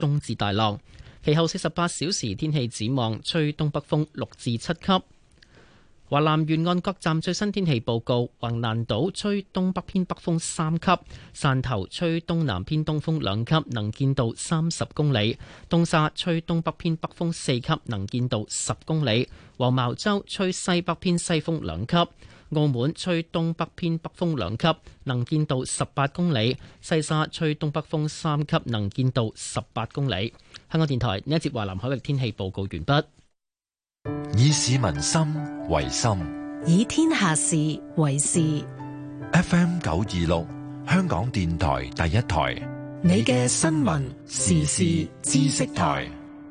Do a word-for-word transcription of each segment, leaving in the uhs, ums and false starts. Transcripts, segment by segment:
中至大浪。其後四十八小時天氣展望，吹東北風六至七級。華南沿岸各站最新天氣報告：橫瀾島吹東北偏北風三級，汕頭吹東南偏東風兩級，能見度三十公里；東沙吹東北偏北風四級，能見度十公里；黃茅洲吹西北偏西風兩級；澳門吹東北偏北風兩級，能見度十八公里；西沙吹東北風三級，能見度十八公里。香港電台呢一節華南海域天氣報告完畢。 以市民心為心， 以天下事為事。 F M 九二六，香港電台第一台， 你嘅新聞時事知識台。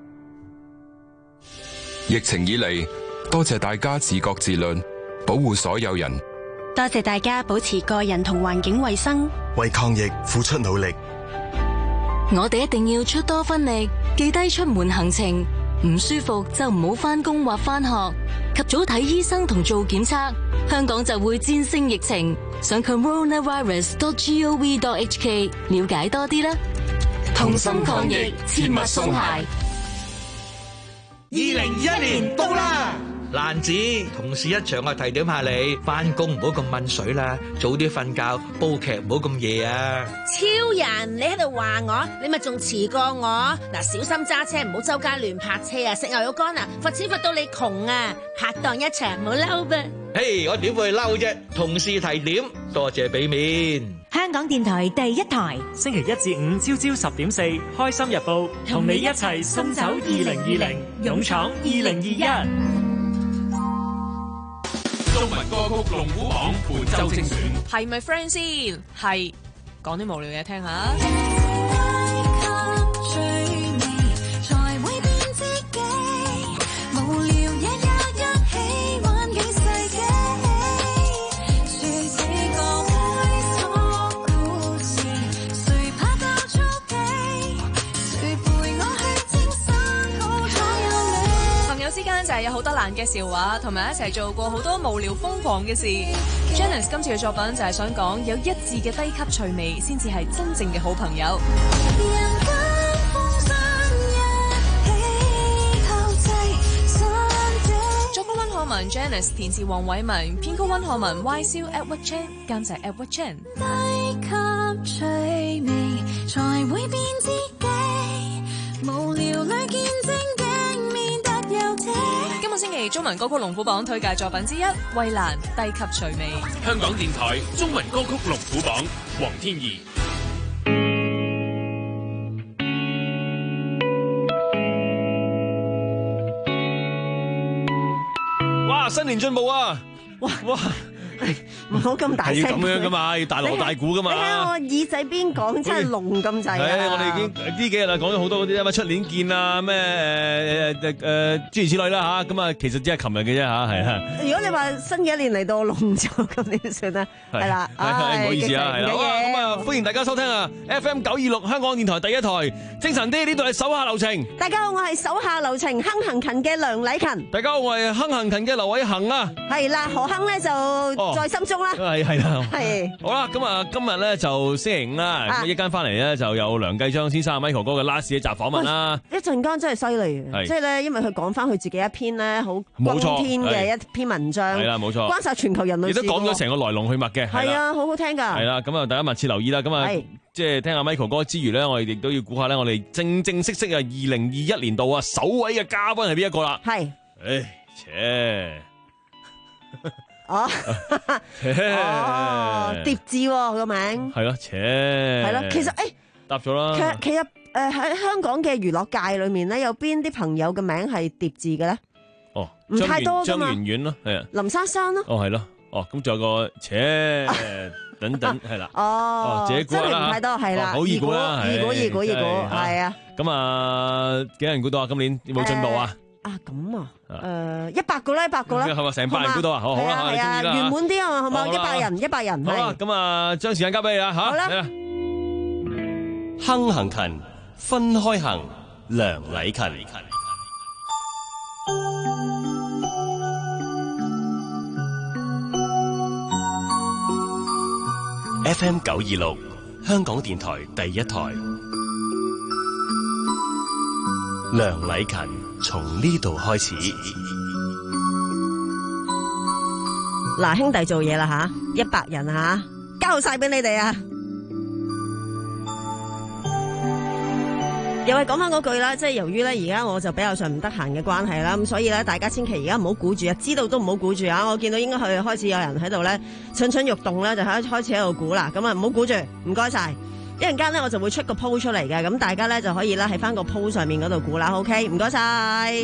疫情以嚟，多謝大家自覺自律，保護所有人。 多謝大家保持個人同環境衛生， 為抗疫付出努力。 我哋一定要出多分力，記低出門行程。唔舒服就唔好返工或返學，及早睇醫生同做檢測，香港就會戰勝疫情。上 coronavirus dot gov dot h k 了解多啲啦。 同心抗疫，切勿鬆懈。 二零二一年到啦！蘭子，同事一場啊，提點下你，翻工唔好咁悶水啦，早啲瞓覺，煲劇唔好咁夜啊！ 超人，你喺度話我，你咪仲遲過我。嗱，小心揸車，唔好周街亂泊車啊！食牛肉乾啊，罰錢罰到你窮啊！拍檔一場，唔好嬲噃。 嘿，我點會嬲啫？同事提點，多謝俾面。 香港電台第一台， 星期一至五朝朝十點四，開心日報同你一齊送走二零二零，勇闖二零二一。 中文歌曲龍虎榜本周精選， 係咪 friend 先？係，講啲無聊嘢聽下。之間就係有好多爛嘅笑話，同埋一齊做過好多無聊瘋狂嘅事。Janice 今次嘅作品就係想講，有一致嘅低級趣味，先至係真正嘅好朋友。作曲溫漢文 Janice， 填詞黃偉文，編曲溫漢文 Y 蕭 Edward Chan， 監製 Edward Chan。低級趣味才會變知己，無聊裏見證。今個星期中文歌曲龍虎榜推介作品之一，衛蘭低級趣味。 香港電台中文歌曲龍虎榜，黃天怡。 哇！新年進步啊！ 哇哇！唔好咁大聲， 係要咁樣噶嘛，要大鑼大鼓噶嘛。 你睇我耳仔邊講真係聾咁滯啊！ 係我哋已經呢幾日啦，講咗好多嗰啲咩出年見啊，咩誒誒誒諸如此類啦吓。咁啊，其實只係琴日嘅啫吓，係啊。如果你話新嘅一年嚟到聾咗，咁點算咧？係啦， 唔好意思啊，係啦。咁啊，歡迎大家收聽啊 F M 九二六香港電台第一台，精神啲，呢度係手下留情。 大家好，我係手下留情哼行勤嘅梁禮勤。 大家好，我係哼行勤嘅劉偉恒啊。係啦，何亨咧就在心中啦。 係係啦， 係好啦，咁啊今日咧就星期五啦，咁一間翻嚟咧就有梁繼章先生 Michael 哥嘅 last 一集訪問啦。 一陣間真係犀利嘅，即係咧，因為佢講翻佢自己一篇咧好轟天嘅一篇文章，係啦，冇錯，關晒全球人類，亦都講咗成個來龍去脈嘅，係啊，好好聽噶，係啦，咁啊大家密切留意啦，咁啊即係聽下 Michael 哥之餘咧，我哋亦都要估下咧，我哋正正式式啊二零二一年度啊首位嘅嘉賓係邊一個啦？係，誒，切。哦，哦，疊字個名係咯，切係咯，其實誒答咗啦。其實其實誒喺香港嘅娛樂界裏面咧，有邊啲朋友嘅名係疊字嘅咧？哦，唔太多噶嘛。張圓圓咯，係啊。林珊珊咯。哦，係咯。哦，咁仲有個切等等係啦。哦，自己估啦。真係唔太多，係啦。好易估啦，易估易估易估，係啊。咁啊，幾人估到啊？今年有冇進步啊？啊咁啊，誒一百個啦，一百個啦，係咪成百人估到啊？好好啦，係啊，圓滿啲啊嘛，好嘛，一百人，一百人。好啦，咁啊，將時間交俾你啦，吓。好啦。 哼行勤，分開行，梁禮勤。F M 九二六，香港電台第一台。 梁禮勤從呢度開始。 嗱，兄弟做嘢啦吓，一百人吓，交晒俾你哋啊！又係講翻嗰句啦，即係由於咧而家我就比較上唔得閒嘅關係啦，咁所以咧大家千祈而家唔好估住啊，知道都唔好估住啊！我見到應該係開始有人喺度咧蠢蠢欲動咧，就開開始喺度估啦，咁啊唔好估住，唔該晒。一陣間咧我就會出個 post 出嚟嘅，咁大家咧就可以咧喺翻個 post 上面嗰度估啦 ，OK？ 唔該晒。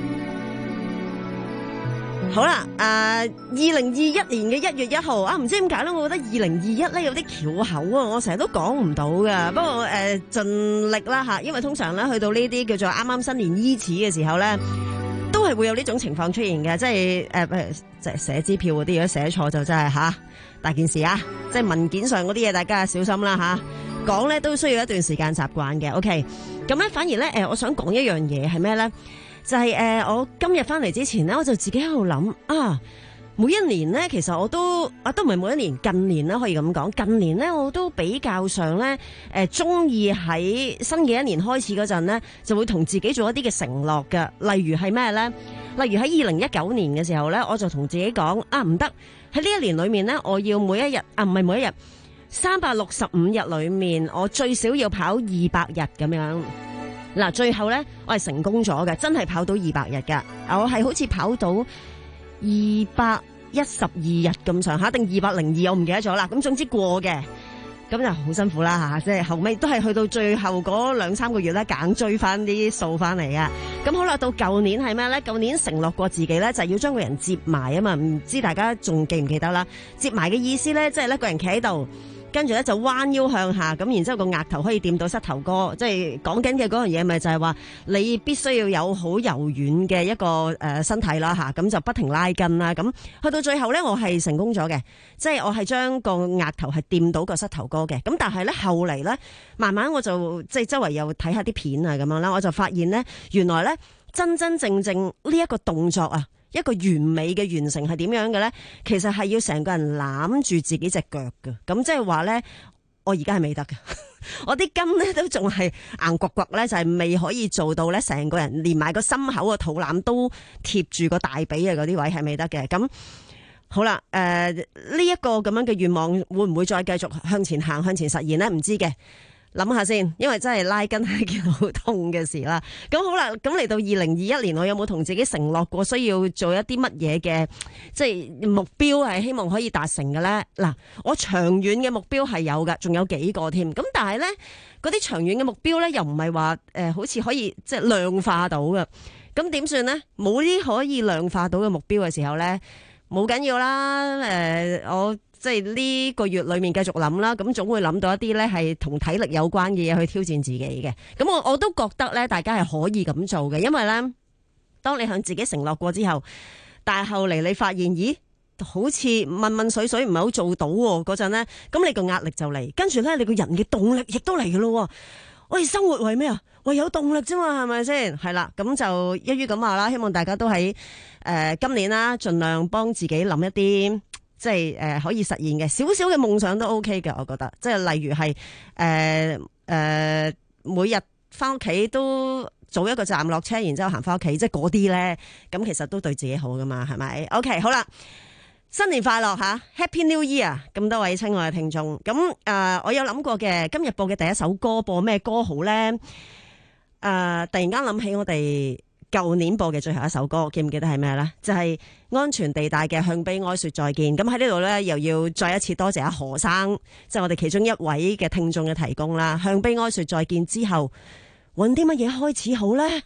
好啦，誒、呃，二零二一年嘅一月一號啊，唔知點解咧，我覺得二零二一咧有啲翹口啊，我成日都講唔到噶。不過誒，盡、呃、力啦吓，因為通常咧去到呢啲叫做啱啱新年伊始嘅時候咧，都係會有呢種情況出現嘅，即係誒誒，即係寫支票嗰啲，如果寫錯就真係吓大件事啊！即係文件上嗰啲嘢，大家小心啦吓。講咧都需要一段時間習慣嘅 ，OK。咁咧反而咧，誒、呃，我想講一樣嘢係咩咧？就係、是、誒、呃，我今日翻嚟之前咧，我就自己喺度諗啊，每一年咧，其實我都啊，都唔係每一年，近年咧可以咁講，近年咧我都比較上咧，誒、呃，中意喺新嘅一年開始嗰陣咧，就會同自己做一啲嘅承諾嘅，例如係咩咧？例如喺二零一九年嘅時候咧，我就同自己講啊，唔得，喺呢一年裏面咧，我要每一日啊，唔係每一日，三百六十五日裏面，我最少要跑二百日咁樣。嗱，最後咧，我係成功咗嘅，真係跑到二百日噶。我係好似跑到二百一十二日咁上下，定二百零二，我唔記得咗啦。咁總之過嘅，咁就好辛苦啦吓。即係後尾都係去到最後嗰兩三個月咧，硬追翻啲數翻嚟啊。咁好啦，到舊年係咩咧？舊年承諾過自己咧，就係要將個人接埋啊嘛。唔知大家仲記唔記得啦？接埋嘅意思咧，即係咧個人企喺度。跟住咧就彎腰向下，咁然之後個額頭可以掂到膝頭哥，即係講緊嘅嗰樣嘢，咪就係話你必須要有好柔軟嘅一個誒身體啦吓，咁就不停拉筋啦，咁去到最後咧，我係成功咗嘅，即係我係將個額頭係掂到個膝頭哥嘅，咁但係咧後嚟咧，慢慢我就即係周圍又睇下啲片啊咁樣啦，我就發現咧，原來咧真真正正呢一個動作啊，一個完美嘅完成係點樣嘅咧？其實係要成個人攬住自己隻腳嘅，咁即係話咧，我而家係未得嘅，我啲筋咧都仲係硬骨骨咧，就係未可以做到咧，成個人連埋個心口個肚腩都貼住個大髀啊嗰啲位係未得嘅。咁好啦，誒呢一個咁樣嘅願望會唔會再繼續向前行、向前實現咧？唔知嘅。諗下先，因為真係拉筋係件好痛嘅事啦。咁好啦，咁嚟到二零二一年，我有冇同自己承諾過需要做一啲乜嘢嘅，即係目標係希望可以達成嘅咧？嗱，我長遠嘅目標係有㗎，仲有幾個添。咁但係咧，嗰啲長遠嘅目標咧，又唔係話誒，好似可以即係量化到嘅。咁點算咧？冇啲可以量化到嘅目標嘅時候咧，冇緊要啦。誒、呃，我。即係呢個月裏面繼續諗啦，咁總會諗到一啲咧係同體力有關嘅嘢去挑戰自己嘅。咁我我都覺得咧，大家係可以咁做嘅，因為咧，當你向自己承諾過之後，但係後嚟你發現，咦，好似問問水水唔係好做到嗰陣咧，咁你個壓力就嚟，跟住咧你個人嘅動力亦都嚟嘅咯。我哋生活為咩啊？為有動力啫嘛，係咪先？係啦，咁就一於咁話啦。希望大家都喺誒、呃、今年啦，盡量幫自己諗一啲。即係誒、呃、可以實現嘅少少嘅夢想都 OK 嘅，我覺得即係例如係誒誒每日翻屋企都早一個站落車，然之後行翻屋企，即係嗰啲咧，咁其實都對自己好噶嘛，係咪 ？OK 好啦，新年快樂吓 ，Happy New Year！ 咁多位親愛嘅聽眾，咁誒、呃、我有諗過嘅，今日播嘅第一首歌播咩歌好咧？誒、呃，突然間諗起我哋舊年播嘅最後一首歌，記唔記得係咩咧？就係、是、安全地帶嘅向悲哀說再見。咁喺呢度咧，又要再一次多謝阿何生，即、就、係、是、我哋其中一位嘅聽眾嘅提供啦。向悲哀說再見之後，揾啲乜嘢開始好咧？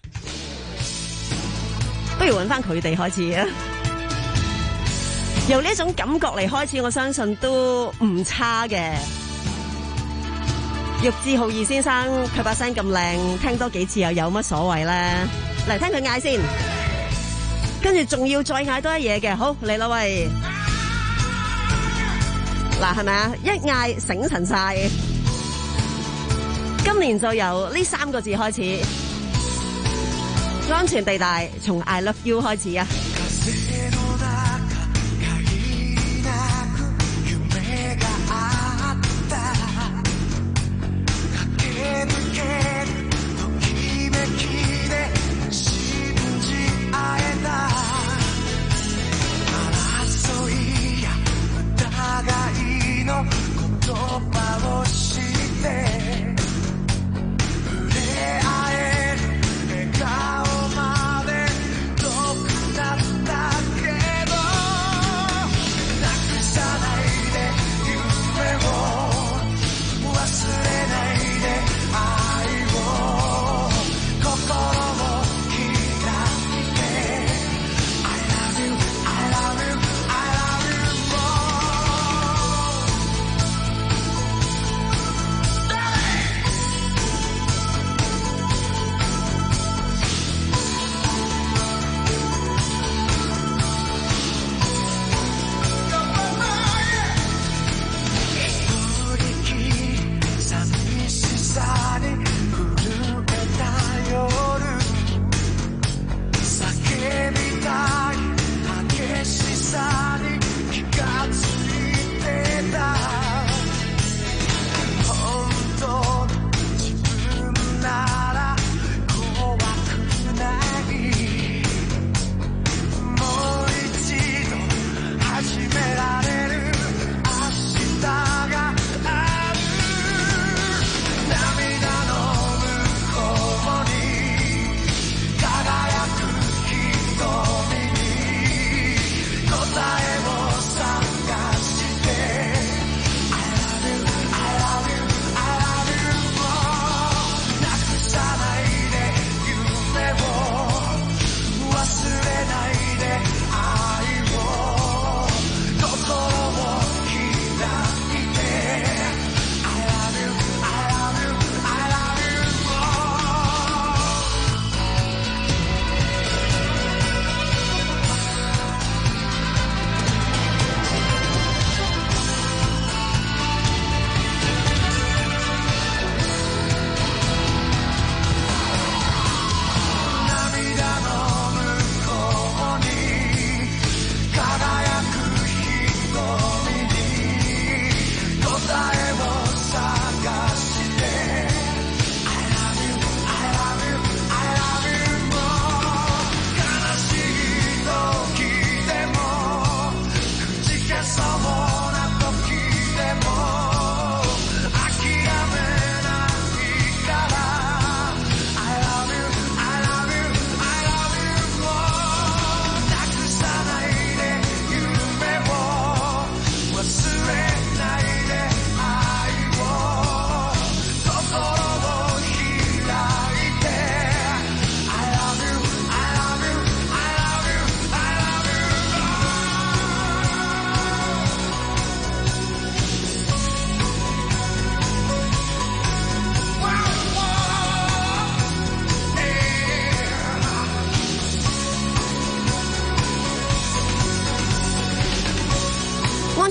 不如揾翻佢哋開始啊！由呢一種感覺嚟開始，我相信都唔差嘅。玉置浩二先生，佢把聲咁靚，聽多幾次又有乜所謂咧？嚟聽佢嗌先，跟住仲要再嗌多一嘢嘅，好嚟啦喂！嗱係咪啊？一嗌醒神晒，今年就由呢三個字開始，安全地帶從 I love you 開始啊！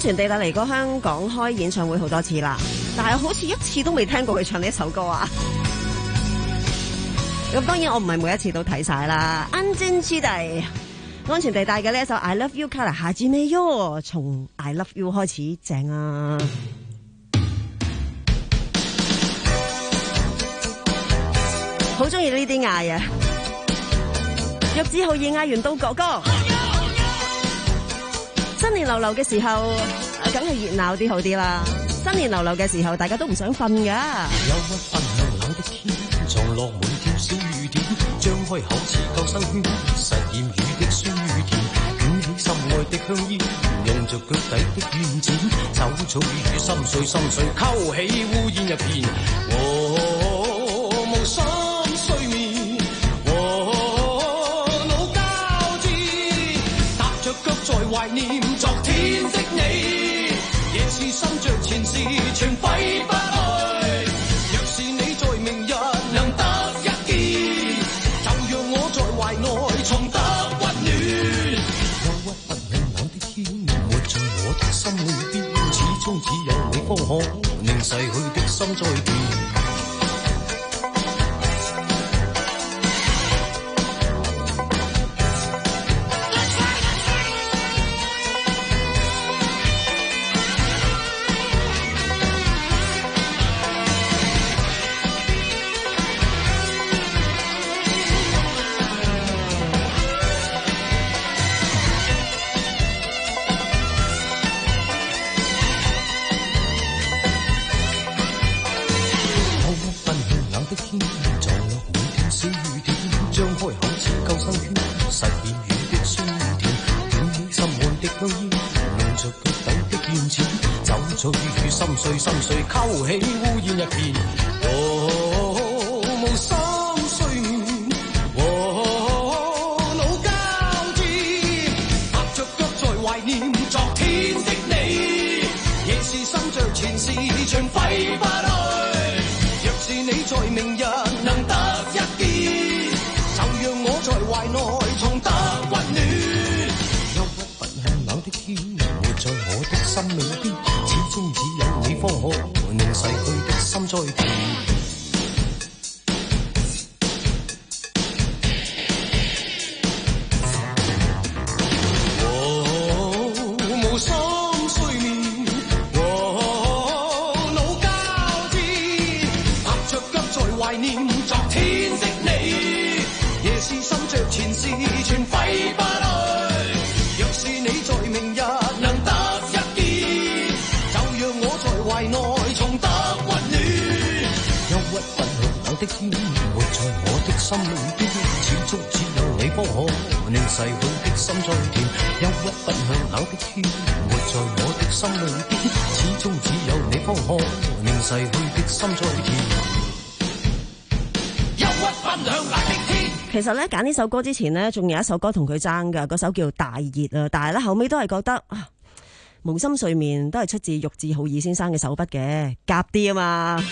全地帶嚟過香港開演唱會好多次啦，但係好似一次都未聽過佢唱呢一首歌啊！咁當然我唔係每一次都睇晒啦。安全之地，安全地帶嘅呢一首 I Love You Color 下至尾喲，從 I Love You 開始正啊！好中意呢啲嗌啊！玉置浩二嗌完到哥哥，新年流流嘅時候，梗係熱鬧啲好啲啦。新年流流嘅時候，大家都唔想瞓噶。憂鬱分向冷的天，撞落滿天小雨點，張開口似救生圈，實驗雨的酸與甜，捲起心愛的香煙，用着腳底的軟剪，走草與心碎心碎，勾起烏煙一片。我無心睡眠，我腦交織，踏着腳在懷念昨天的你，夜是心着前事全揮不去。若是你在明日能得一見，就讓我在懷內重得溫暖。憂鬱不向冷的天，活在我的心裏邊，始終只有你方可令逝去的心再見。碎心碎，勾起烏煙一片。我無心睡眠，我腦交織，踏着腳在懷念昨天的你，夜是心着前事全揮不去。若是你在明日能得一見，就讓我在懷內重得溫暖。憂鬱不向冷的天，活在我的心裏邊，始終只有你方可令逝去的心再見。我無心睡眠，我腦交織，踏着腳在懷念昨天的你，夜是心着前事全揮不去。若是你在明日能得一見，就讓我在懷內重得溫暖。憂鬱不向冷的天，活在我的心裏邊，始終只有你方可令逝去的心再甜。憂鬱不向冷的天，活在我的心裏邊，始終只有你方可令逝去的心再甜。憂鬱不向冷的天。其實咧揀呢首歌之前呢，仲有一首歌同佢爭㗎，嗰首叫《大熱》啊，但係咧後尾都係覺得啊，無心睡眠都係出自玉置浩二先生嘅手筆嘅，夾啲啊嘛。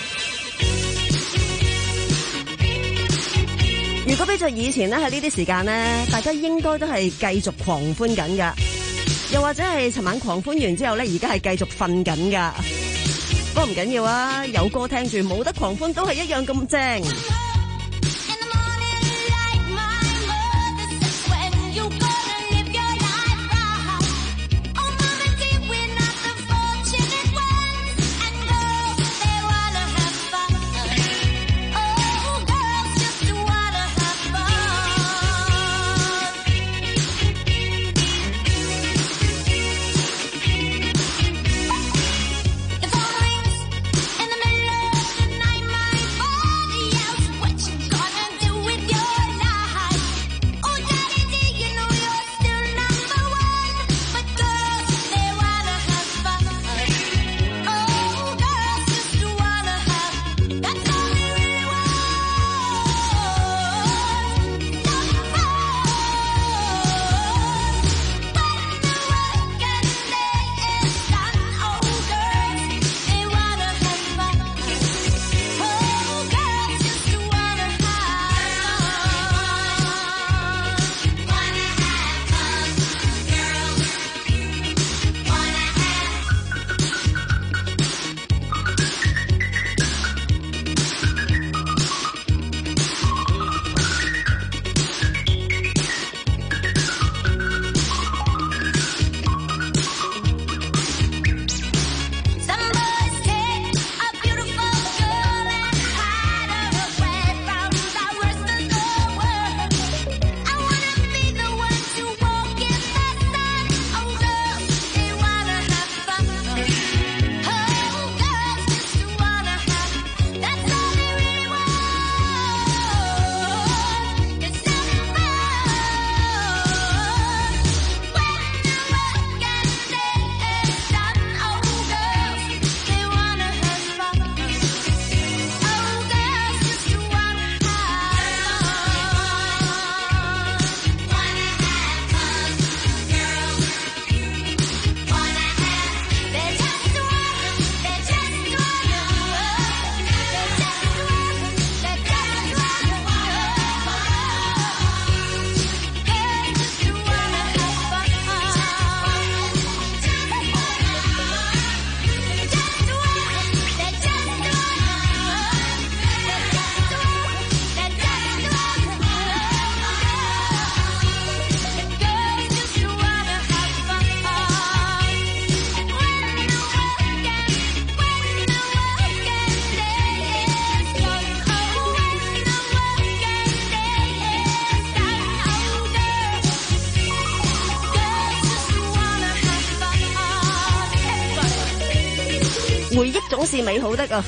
如果比著以前呢，喺呢啲時間呢，大家應該都係繼續狂歡緊㗎，又或者係尋晚狂歡完之後呢，而家係繼續瞓緊㗎。不過唔緊要啊，有歌聽住，冇得狂歡都係一樣咁正。 If all the rings in the middle of the night, my body else 回憶總是美好的啊！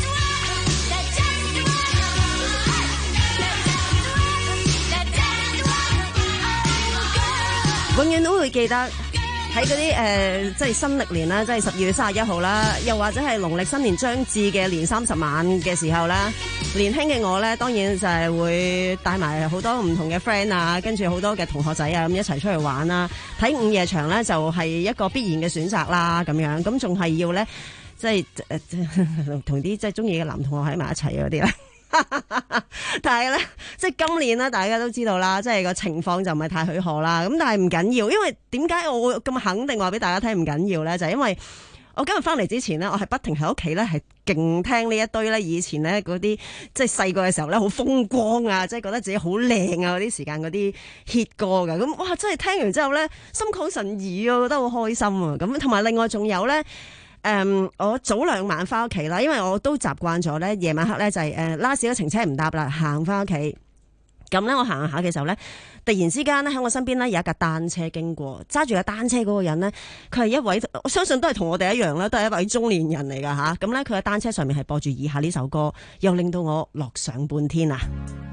永遠都會記得喺嗰啲誒，即係新歷年啦，即係十二月三十一號啦，又或者係農曆新年將至嘅年三十晚嘅時候啦。年輕嘅我咧，當然就係會帶埋好多唔同嘅 friend 啊，跟住好多嘅同學仔啊，咁一齊出去玩啦。睇午夜場咧，就係一個必然嘅選擇啦，咁樣咁仲係要咧，即係誒同啲即係中意嘅男同學喺埋一齊嗰啲咧。但係咧，即係今年咧，大家都知道啦，即係個情況就唔係太許可啦。咁但係唔緊要，因為點解我咁肯定話俾大家聽唔緊要咧？就係因為我今日翻嚟之前咧，我係不停喺屋企咧係勁聽呢一堆咧以前咧嗰啲即係細個嘅時候咧好風光啊，即係覺得自己好靚啊嗰啲時間嗰啲 hit 歌噶。咁哇，真係聽完之後咧心曠神怡啊，覺得好開心啊。咁同埋另外仲有咧。誒、um，我早兩晚翻屋企啦，因為我都習慣咗咧，夜晚黑咧就係誒拉屎嗰程車唔搭啦，行翻屋企。咁咧我行下嘅時候咧，突然之間咧喺我身邊咧有一架單車經過，揸住架單車嗰個人咧，佢係一位我相信都係同我哋一樣啦，都係一位中年人嚟噶吓。咁咧佢喺單車上面係播住以下呢首歌，又令到我樂上半天啊！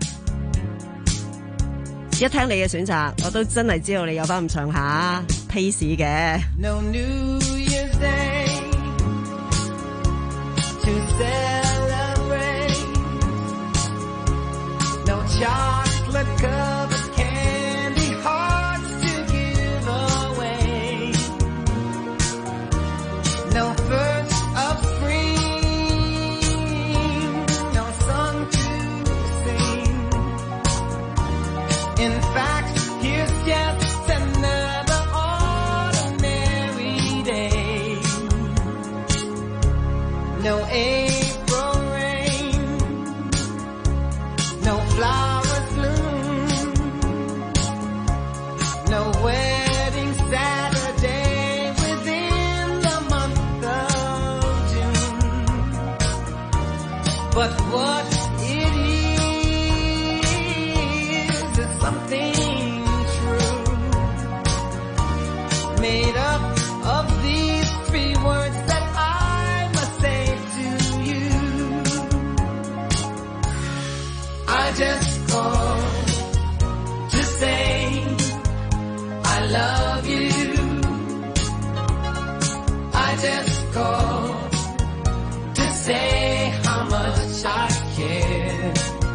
一聽你嘅選擇，我都真係知道你有翻咁上下 pace 嘅。No New Year's Day to celebrate, no chocolate covered candy hearts to give away, no first of spring, no song to sing. In fact, here's just another ordinary day. No April rain, no flowers bloom, no wedding Saturday within the month of June. But what it is is something true, made up of these three words that I must say to you. I just called to say I love you. I just called to say how much I care.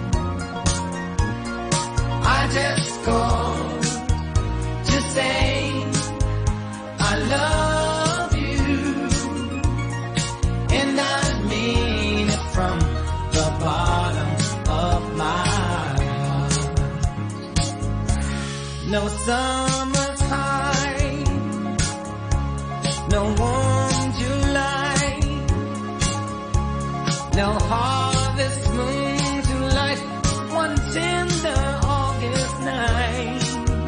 I just called to say I love you, and I mean it from the bottom of my heart. No summer's high, no warm July, no harvest moon to light one tender August night,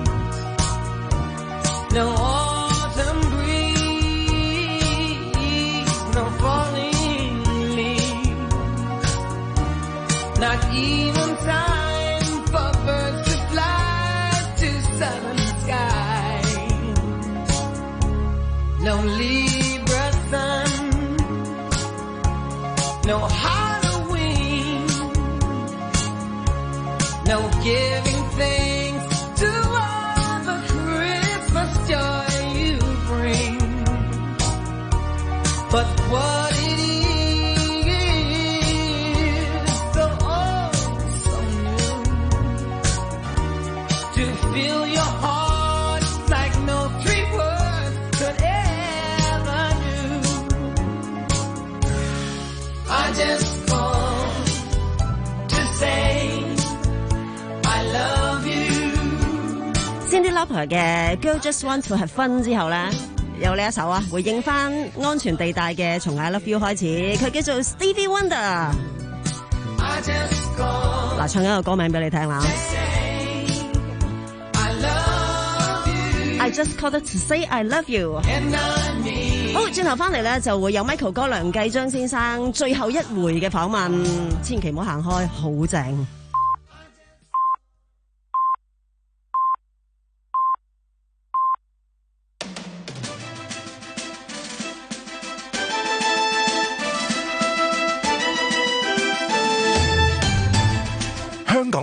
no autumn breeze, no falling leaves, not even time for birds to fly to southern skies, no Libra sun, no Halloween, no giving thanks to all the Christmas joy you bring. But what it is, so old, so new, to fill your heart like no three words could ever do. I just called to say I love you. Cyndi Lauper 嘅 Girl Just Want to Have Fun 之後咧，有呢一首啊，回應翻安全地帶嘅從 I Love You 開始，佢叫做 Stevie Wonder。嗱，唱一個歌名俾你聽啦。I just called to say I love you。好，轉頭翻嚟咧就會有 Michael 哥梁繼章先生最後一回嘅訪問，千祈唔好行開，好正。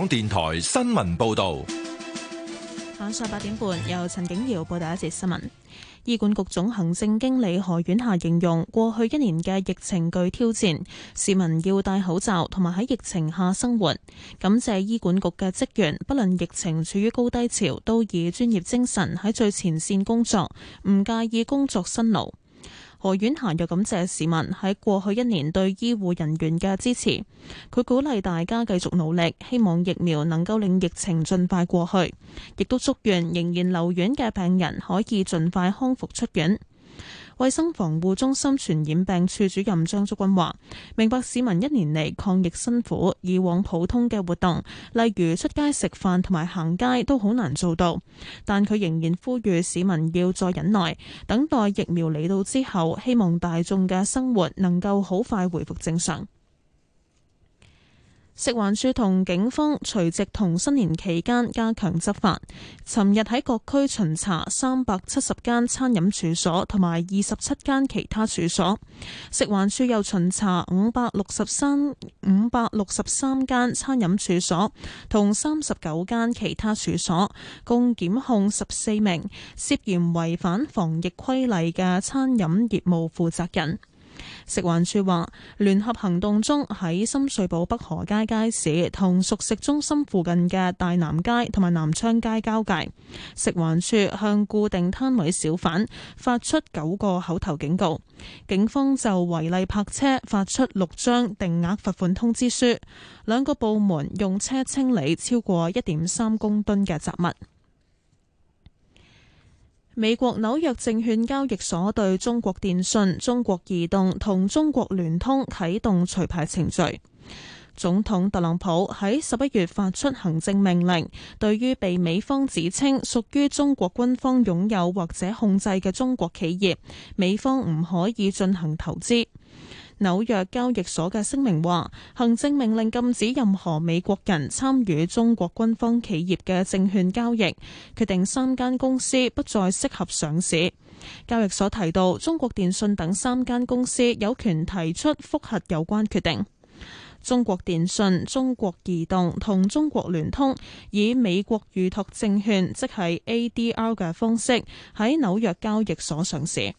電台新聞報道。 晚上八點半，由陳景瑤報道一節新聞。醫管局總行政經理何婉霞形容，過去一年嘅疫情具挑戰，市民要戴口罩同埋喺疫情下生活。感謝醫管局嘅職員，不論疫情處於高低潮，都以專業精神喺最前線工作，唔介意工作辛勞。何婉霞又感謝市民喺過去一年對醫護人員嘅支持，佢鼓勵大家繼續努力，希望疫苗能夠令疫情盡快過去，亦都祝願仍然留院嘅病人可以盡快康復出院。衛生防護中心傳染病處主任張竹君話：明白市民一年嚟抗疫辛苦，以往普通嘅活動，例如出街食飯同埋行街都好難做到，但佢仍然呼籲市民要再忍耐，等待疫苗嚟到之後，希望大眾嘅生活能夠好快回復正常。食環署同警方除夕同新年期間加強執法，尋日喺各區巡查三百七十間餐飲處所同埋二十七間其他處所。食環署又巡查五百六十三五百六十三間餐飲處所同三十九間其他處所，共檢控十四名涉嫌違反防疫規例嘅餐飲業務負責人。食環署話，聯合行動中喺深水埗北河街街市同熟食中心附近嘅大南街同埋南昌街交界，食環署向固定攤位小販發出九個口頭警告，警方就違例泊車發出六張定額罰款通知書，兩個部門用車清理超過一點三公噸嘅雜物。美國紐約證券交易所對中國電信、中國移動同中國聯通啟動除牌程序。總統特朗普喺十一月發出行政命令，對於被美方指稱屬於中國軍方擁有或者控制嘅中國企業，美方唔可以進行投資。紐約交易所嘅聲明話，行政命令禁止任何美國人參與中國軍方企業嘅證券交易，決定三間公司不再適合上市。交易所提到，中國電信等三間公司有權提出覆核有關決定。中國電信、中國移動同中國聯通以美國預託證券，即係 A D R 嘅方式喺紐約交易所上市。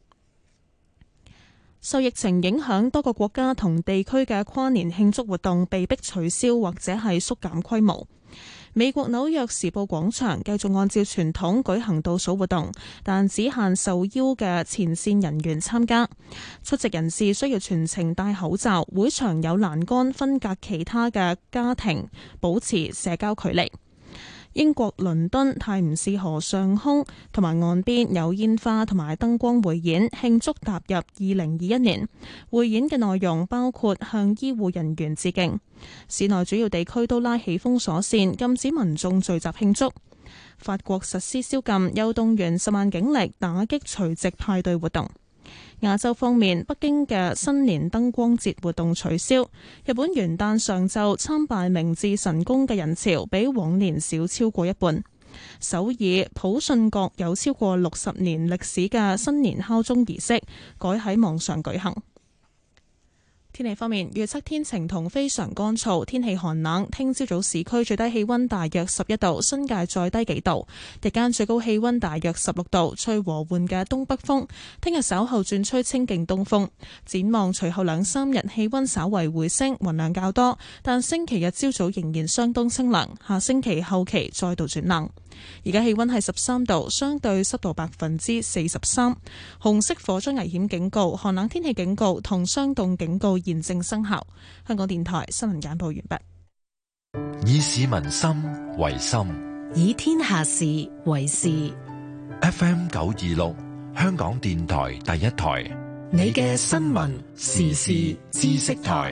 受疫情影響，多個國家同地區嘅跨年慶祝活動被迫取消或者係縮減規模。美國紐約時報廣場繼續按照傳統舉行倒數活動，但只限受邀嘅前線人員參加。出席人士需要全程戴口罩，會場有欄杆分隔其他嘅家庭，保持社交距離。英國倫敦泰晤士河上空同埋岸邊有煙花同埋燈光匯演，慶祝踏入二零二一年。匯演嘅內容包括向醫護人員致敬。市內主要地區都拉起封鎖線，禁止民眾聚集慶祝。法國實施宵禁，又動員十萬警力打擊除夕派對活動。亞洲方面，北京嘅新年燈光節活動取消。日本元旦上晝參拜明治神宮嘅人潮比往年少超過一半。首爾普信閣有超過六十年歷史嘅新年敲鐘儀式改喺網上舉行。天氣方面，預測天晴同非常乾燥，天氣寒冷。聽朝早市區最低氣溫大約十一度，新界再低幾度。日間最高氣溫大約十六度，吹和緩嘅東北風。聽日稍後轉吹清勁東風。展望隨後兩三日氣溫稍為回升，雲量較多，但星期日朝早仍然相當清涼。下星期後期再度轉冷。而家氣溫係十三度，相對濕度百分之四十三。紅色火災危險警告、寒冷天氣警告同霜凍警告現正生效。香港電台新聞簡報完畢。 以市民心為心， 以天下事為事。 F M 九二六，香港電台第一台， 你嘅新聞時事知識台。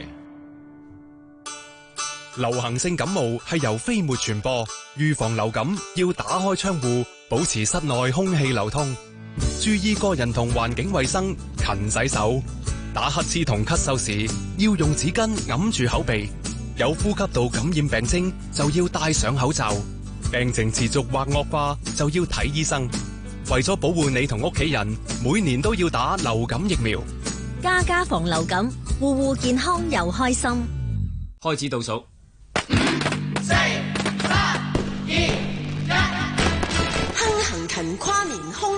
流行性感冒係由飛沫傳播，預防流感要打開窗戶，保持室內空氣流通，注意個人同環境衛生，勤洗手。打乞嗤同咳嗽時要用紙巾揞住口鼻，有呼吸道感染病徵就要戴上口罩，病情持續或惡化就要睇醫生。為咗保護你同屋企人，每年都要打流感疫苗。 家家防流感，戶戶健康又開心。 開始倒數。 四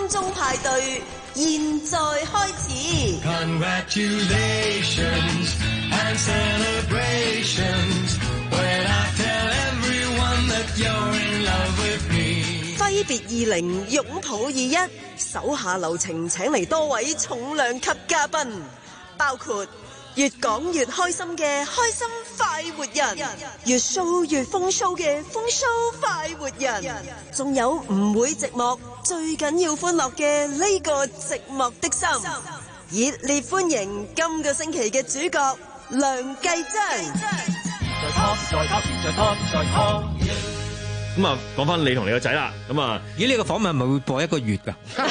鐘派對現在開始。 Congratulations and celebrations when I tell everyone that you're in love with me。 揮別二零，擁抱二一，手下留情，請嚟多位重量級嘉賓，包括越講越開心嘅開心快活人，越 show 越風 show 嘅風 show 快活人，仲有唔會寂寞，最緊要歡樂嘅呢個寂寞的心。熱烈歡迎今個星期嘅主角梁繼章。 再 talk 再 talk 再 talk 再 talk。 咁啊，講翻你同你個仔啦。咁啊， 咦？呢個訪問係咪會播一個月㗎？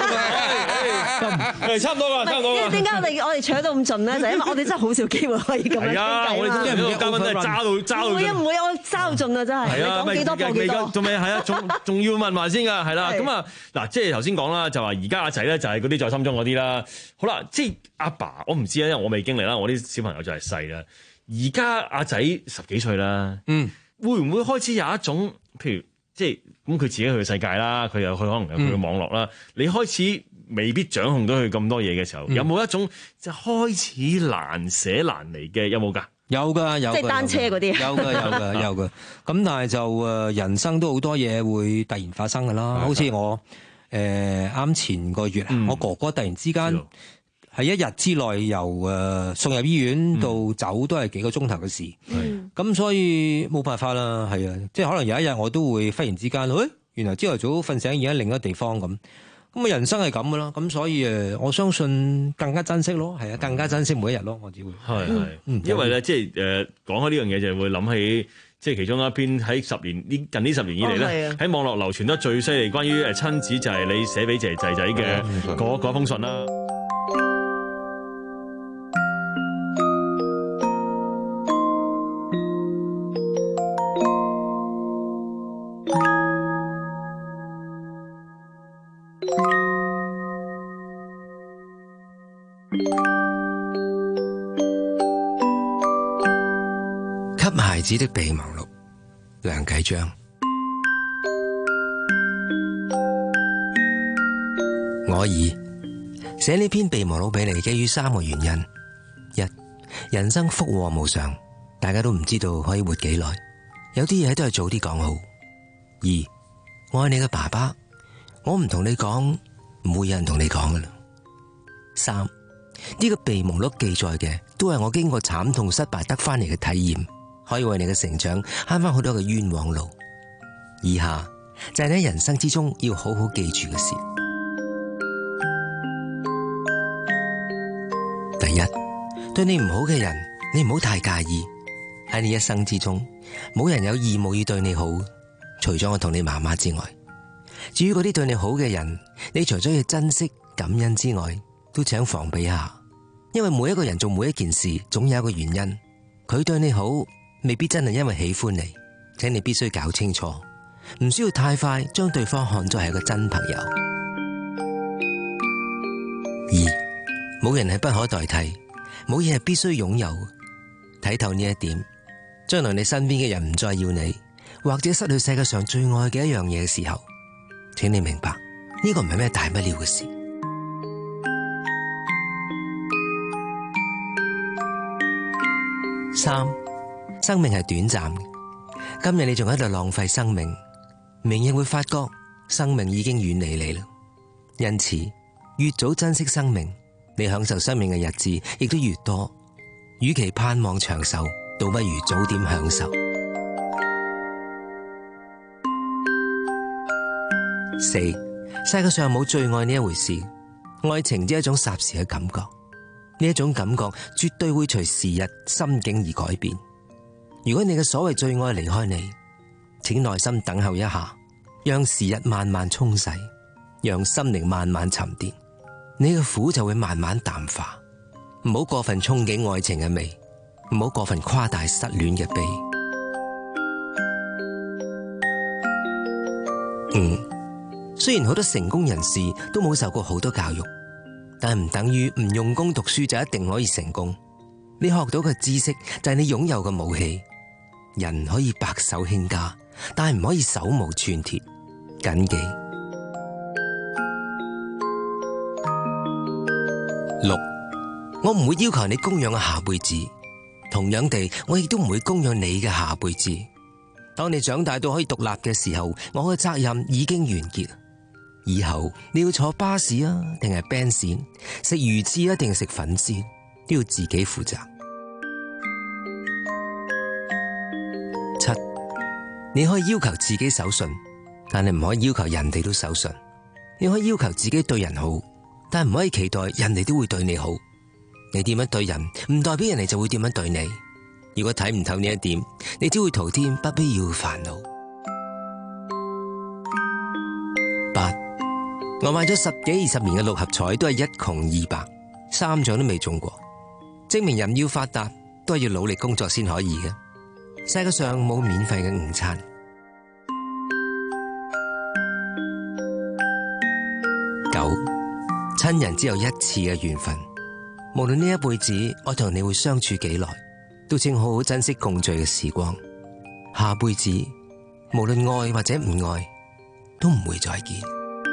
誒，差唔多啦，差唔多啦。 點解我哋我哋搶到咁盡咧？就因為我哋真係好少機會可以咁樣傾偈啊！ 我哋今日呢個嘉賓真係揸到揸到盡。 唔會啊唔會，我揸到盡啊！真係。係啊，講幾多播幾多。 仲未係啊？仲仲要問埋先㗎，係啦。咁啊，嗱，即係頭先講啦，就話而家阿仔咧就係嗰啲在心中嗰啲啦。好啦，即係阿爸，我唔知啊，因為我未經歷啦，我啲小朋友就係細啦。而家阿仔十幾歲啦，嗯，會唔會開始有一種譬如？即係咁，佢自己去世界啦，佢有佢可能有佢嘅網絡啦。嗯、你開始未必掌控到佢咁多嘢嘅時候，嗯、有冇一種就開始難捨難離嘅？有冇㗎？ 有㗎，有。 即係單車嗰啲。 有㗎，有㗎，有㗎。咁但係就誒，人生都好多嘢會突然發生㗎啦。好似我誒啱、呃、前個月，嗯、我哥哥突然之間喺一日之內由誒送入醫院到走都係幾個鐘頭嘅事。咁、嗯、所以冇辦法啦，係啊，即係可能有一日我都會忽然之間，誒、哎，原來朝頭早瞓醒已經喺另一個地方咁。咁啊，人生係咁噶啦，咁所以誒，我相信更加珍惜咯，係啊，更加珍惜每一日咯，我只會係係，嗯、因為咧，即係誒講開呢樣嘢，就會諗起即係其中一篇喺十年呢近呢十年以嚟咧，喺、哦、網絡流傳得最犀利關於誒親子就係你寫俾姐仔仔嘅嗰嗰封信啦。 給孩子的備忘錄，梁繼章。我以寫呢篇備忘錄俾你，基於三個原因：一、人生福禍無常，大家都唔知道可以活幾耐，有啲嘢都係早啲講好；二、我愛你嘅爸爸，我唔同你講，唔會有人同你講噶啦。三、呢個備忘錄記載嘅都係我經過慘痛失敗得翻嚟嘅體驗，可以為你嘅成長慳翻好多嘅冤枉路。以下就係你喺人生之中要好好記住嘅事。第一，對你唔好嘅人，你唔好太介意。喺你一生之中，冇人有義務要對你好，除咗我同你媽媽之外。至於嗰啲對你好嘅人，你除咗要珍惜感恩之外，都請防備下，因為每一個人做每一件事，總有一個原因。佢對你好，未必真係因為喜歡你，請你必須搞清楚，唔需要太快將對方看作係一個真朋友。二，冇人係不可代替，冇嘢係必須擁有。睇透呢一點，將來你身邊嘅人唔再要你，或者失去世界上最愛嘅一樣嘢嘅時候，請你明白，呢個唔係咩大不了嘅事。三，生命係短暫嘅，今日你仲喺度浪費生命，明日會發覺生命已經遠離你啦。因此，越早珍惜生命，你享受生命嘅日子亦都越多。與其盼望長壽，倒不如早點享受。四，世界上冇最愛呢一回事，愛情只係一種霎時嘅感覺。呢一種感覺絕對會隨時日心境而改變。如果你嘅所謂最愛離開你，請耐心等候一下，讓時日慢慢沖洗，讓心靈慢慢沉澱，你嘅苦就會慢慢淡化。唔好過分憧憬愛情嘅美，唔好過分誇大失戀嘅悲。五，雖然好多成功人士都冇受過好多教育，但唔等於唔用功讀書就一定可以成功。你學到嘅知識就係你擁有嘅武器。人可以白手興家，但係唔可以手無寸鐵。謹記。 六，我唔會要求你供養我下輩子，同樣地，我亦都唔會供養你嘅下輩子。當你長大到可以獨立嘅時候，我嘅責任已經完結。以後你要坐巴士啊，定係 Benz， 食魚翅啊，定係食粉絲，都要自己負責。七，你可以要求自己守信，但係唔可以要求人哋都守信。你可以要求自己對人好，但唔可以期待人哋都會對你好。你點樣對人，唔代表人哋就會點樣對你。如果睇唔透呢一點，你只會徒添不必要嘅煩惱。八，我買咗十幾二十年嘅六合彩，都係一窮二白，三獎都未中過，證明人要發達都係要努力工作先可以嘅。世界上冇免費嘅午餐。九，親人只有一次嘅緣分，無論呢一輩子我同你會相處幾耐，都請好好珍惜共聚嘅時光。下輩子無論愛或者唔愛，都唔會再見。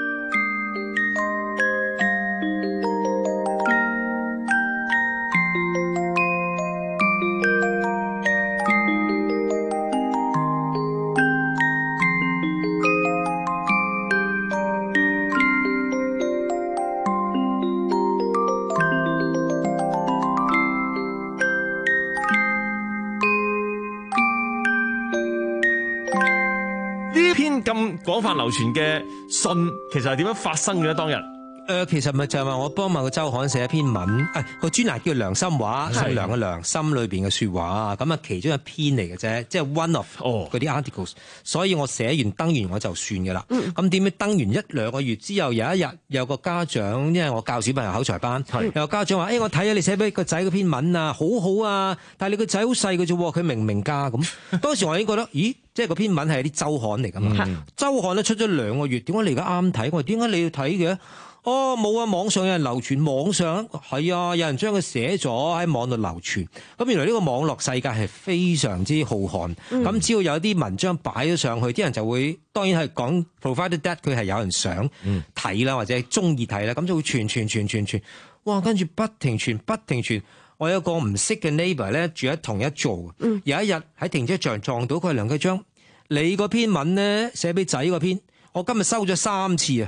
咁廣泛流傳嘅信，其實係點樣發生嘅咧？當日？ 誒、呃，其實咪就係話我幫某個週刊寫一篇文，誒、哎、個專欄叫良心話，姓梁嘅良，心裏邊嘅説話，咁啊其中一篇嚟嘅啫，即係 one of 嗰啲 articles，所以我寫完登完我就算嘅啦。咁點解登完一兩個月之後，有一日有個家長，因為我教小朋友口才班，有個家長話：誒、哎、我睇咗你寫俾個仔嗰篇文啊，好好啊，但係你個仔好細嘅啫，佢明唔明㗎？咁當時我已經覺得，咦，即係嗰篇文係啲週刊嚟㗎嘛，嗯、週刊都出咗兩個月，點解你而家啱睇？我話點解你要睇嘅？哦，冇啊！網上有人流傳，網上係啊，有人將佢寫咗喺網度流傳。咁原來呢個網絡世界係非常之浩瀚。咁、嗯、只要有啲文章擺咗上去，啲人就會當然係講 provided that 佢係有人想睇啦，或者中意睇啦，咁就會傳傳傳傳傳。哇！跟住不停傳不停傳。我有個唔識嘅 neighbor 咧，住喺同一座。嗯、有一日喺停車場撞到佢，梁繼章，你嗰篇文咧寫俾仔嗰篇。我今日收咗三次啊！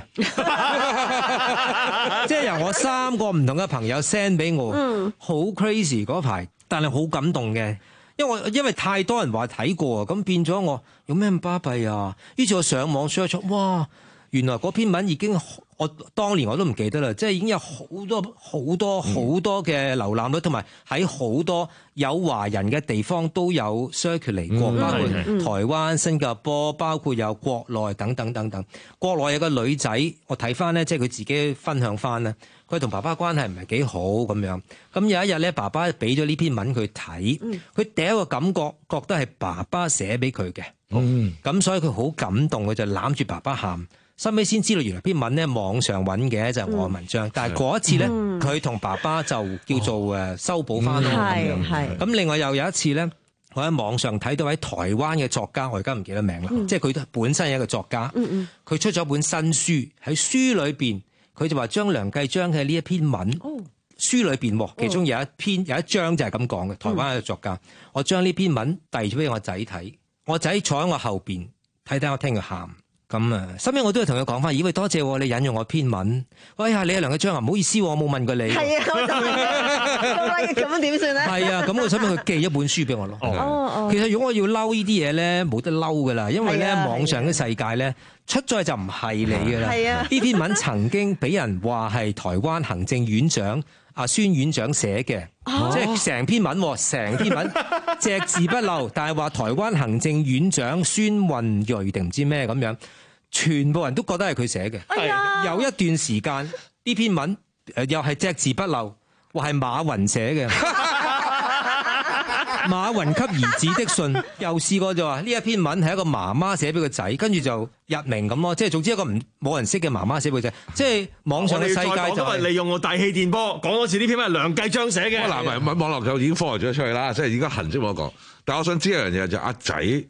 即係由我三個唔同嘅朋友 send 俾我，好、嗯、crazy 嗰排，但係好感動嘅，因為我因為太多人話睇過啊，咁變咗我有咩咁巴閉啊？於是我上網 search， 哇！原來嗰篇文已經我當年我都唔記得啦，即係已經有好多好多好多嘅瀏覽率，同埋喺好多有華人嘅地方都有 circulate 過，包括台灣、新加坡，包括有國內等等等等。國內有個女仔，我睇翻咧，即係佢自己分享翻咧，佢同爸爸關係唔係幾好咁樣。咁有一日咧，爸爸俾咗呢篇文佢睇，佢第一個感覺覺得係爸爸寫俾佢嘅，咁、嗯、所以佢好感動，佢就攬住爸爸喊。收尾先知道原來篇文咧網上揾嘅就係我嘅文章，嗯、但係嗰一次咧佢同爸爸就叫做誒修補翻咯咁樣。咁另外又有一次咧，我喺網上睇到喺台灣嘅作家，我而家唔記得名啦，嗯、即係佢本身係一個作家，佢、嗯嗯、出咗本新書，喺書裏邊佢就話將梁繼章嘅呢一篇文，哦、書裏邊其中有一篇有一章就係咁講嘅，台灣嘅作家，嗯、我將呢篇文遞咗俾我仔睇，我仔坐喺我後邊睇睇，我聽佢喊。咁啊，收尾我都係同佢講翻，咦喂，多謝你引用我篇文。喂呀，你係梁繼章啊，唔好意思，我冇問過你。係啊，咁樣點算咧？係啊，咁我收尾佢寄一本書俾我咯。哦哦，其實如果我要嬲呢啲嘢咧，冇得嬲噶啦，因為咧網上嘅世界咧出咗就唔係你噶啦。係啊，呢篇文曾經俾人話係台灣行政院長阿孫院長寫嘅，哦、即係成篇文，成篇文隻字不漏，但係話台灣行政院長孫運瑩定唔知咩咁樣，全部人都覺得係佢寫嘅。哎、有一段時間呢篇文誒又係隻字不漏，話係馬雲寫嘅。馬雲給兒子的信，又試過就話呢一篇文係一個媽媽寫俾個仔，跟住就入名咁咯，即係總之一個唔冇人識嘅媽媽寫俾個仔，即係網上嘅世界就係、是、 利用個大氣電波講多次呢篇文係梁繼章寫嘅。 嗱，唔係網絡就已經科學咗出去啦，即係而家痕跡冇得講。但係我想知一樣嘢就阿仔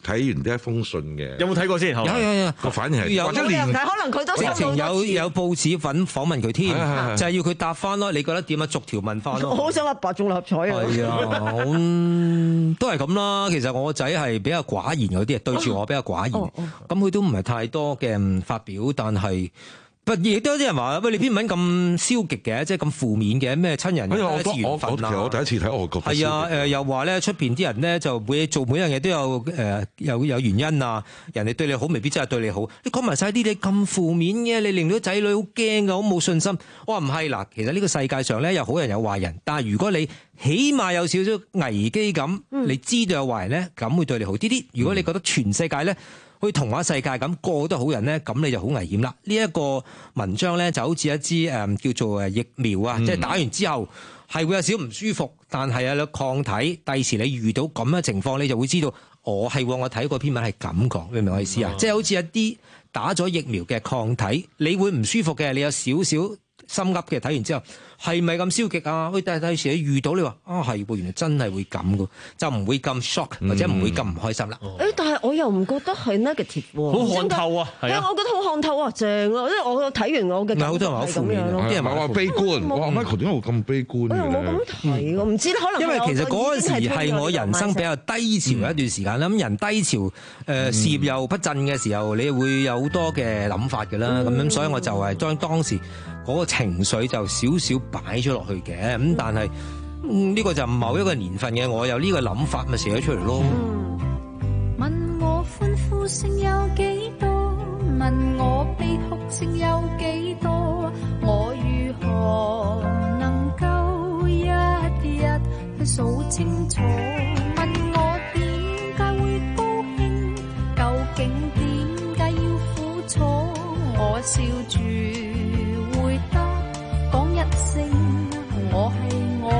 睇完呢一封信嘅， 有冇睇過先？ 有有有， 個反應係或者連可能佢都直情有有報紙揾訪問佢添， 係就係要佢答翻咯。你覺得點啊？逐條問翻咯。 我好想阿爸中六合彩啊！ 係啊，我都係咁啦。其實我個仔係比較寡言嗰啲，對住我比較寡言。咁佢都唔係太多嘅發表，但係。不亦都有啲人話喂，你篇文咁消極嘅，即係咁負面嘅，咩親人第一次緣分啊？ 我第一次睇外國係啊，誒又話咧出邊啲人咧就每做每樣嘢都有誒有有原因啊，人哋對你好未必真係對你好。你講埋晒啲你咁負面嘅，你令到仔女好驚噶，好冇信心。我話唔係嗱，其實呢個世界上咧有好人有壞人，但係如果你起碼有少少危機感，嗯、你知道有壞人咧，咁會對你好啲啲。如果你覺得全世界咧，好似童話世界咁個個都好人咧，咁你就好危險啦。呢、這、一個文章咧就好似一支誒、嗯、叫做誒疫苗啊，嗯、即係打完之後係會有少少唔舒服，但係有抗體。第時你遇到咁嘅情況，你就會知道我係我睇過篇文係咁講，明唔明我意思啊？嗯、即係好似一啲打咗疫苗嘅抗體，你會唔舒服嘅，你有少少心噏嘅，睇完之後。係咪咁消極啊？喂，但係第時你遇到你話啊係喎，原來真係會咁噶，就唔會咁 shock 或者唔會咁唔開心啦。 誒，但係我又唔覺得係 negative 喎， 好看透啊！係啊， 我覺得好看透啊，正啊！因為我睇完我嘅， 好多人話好負面咯， 啲人話悲觀。我話 Michael 點解會咁悲觀嘅咧？ 我冇咁睇，我唔知可能因為其實嗰陣時係我人生比較低潮一段時間啦。咁人低潮誒事業又不振嘅時候，你會有好多嘅諗法㗎啦。咁樣所以我就係將當時嗰個情緒就少少擺咗落去嘅。咁但係呢個就某一個年份嘅，我有呢個諗法咪寫咗出嚟咯。 問我歡呼聲有幾多？問我悲哭聲有幾多？我如何能夠一日去數清楚？問我點解會高興？究竟點解要苦楚？我笑住回答，講一聲。我係我，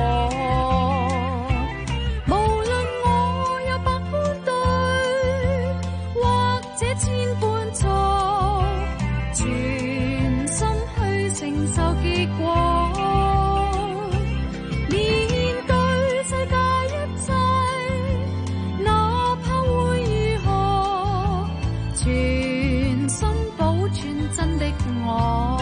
無論我有百般對，或者千般錯，全心去承受結果。面對世界一切，哪怕會如何，全心保存真的我。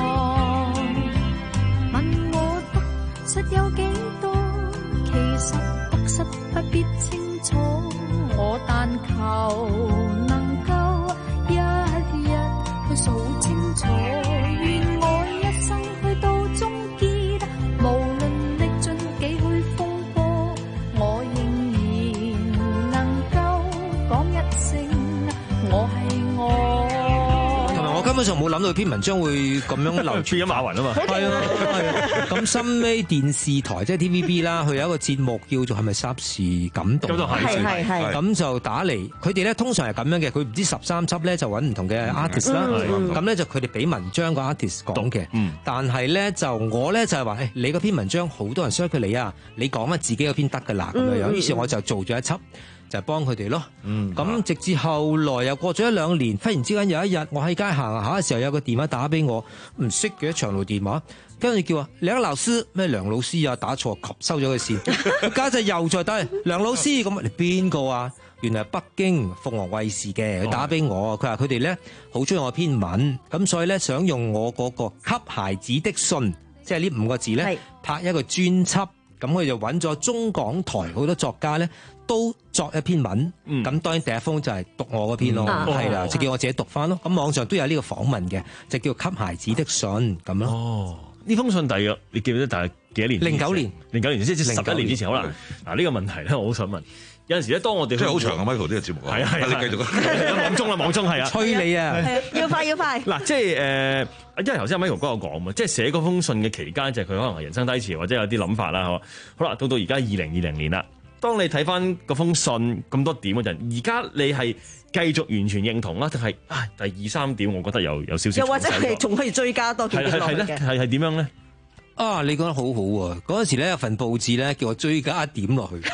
實有幾多？其實確實不必清楚。我但求能夠一日去數清楚。願我一生去到終結，無論歷盡幾許風波，我仍然能夠講一聲我係我。 我根本上冇諗到篇文章會咁樣流傳咗馬雲啊嘛， 係啊係啊。咁深尾電視台即係 T V B 啦，佢有一個節目叫做係咪霎時感動？ 係係係。 咁就打嚟，佢哋咧通常係咁樣嘅，佢唔知十三輯咧就揾唔同嘅 artist 啦。咁咧就佢哋俾文章個 artist 講嘅。但係咧就我咧就係話，誒你嗰篇文章好多人 share 佢你啊，你講乜自己嗰篇得㗎啦咁樣樣。於是我就做咗一輯。就係幫佢哋咯，咁、嗯、直至後來又過咗一兩年，忽然之間有一日，我喺街行下嘅時候，有個電話打俾我，唔識嘅長路電話，跟住叫話梁老師咩梁老師啊，打錯，吸收咗個線，家陣又再打梁老師，咁你邊個啊？原來係北京鳳凰衛視嘅，佢打俾我，佢話佢哋咧好中意我篇文，咁所以咧想用我嗰個給孩子的信，即係呢五個字咧拍一個專輯，咁佢就揾咗中港台好多作家咧。都作一篇文，咁、嗯、當然第一封就係讀我嗰篇咯，係啦、嗯，就叫我自己讀翻咯。咁網上都有呢個訪問嘅，就叫給孩子的信咁咯。 哦，呢封信大約你記唔記得大約幾多年？ 零九年， 零九年即係十一年之前。好啦，嗱呢個問題咧，我好想問，有陣時咧，當我哋即係好長啊 Michael 呢個節目啊，係啊係啊，你繼續啊， 網中啦網中係啊， 催你啊， 要快要快。 嗱，即係誒，因為頭先 Michael 哥有講嘛，即係寫嗰封信嘅期間，就係佢可能係人生低潮或者有啲諗法啦，好，好啦，到到而家二零二零年啦。當你睇翻嗰封信咁多點嗰陣，而家你係繼續完全認同啦，定係啊第二三點，我覺得有有少少， 又或者係仲可以追加多幾點落去嘅？ 係係點樣咧？ 啊，你講得好好喎！嗰陣時咧有份報紙咧叫我追加一點落去，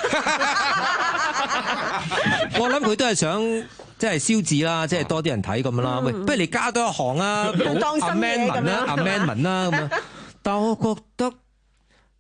我諗佢都係想即係燒紙啦，即係多啲人睇咁樣啦。喂，不如你加多一行啊，補 amendment 啦，amendment 啦咁樣。但我覺得。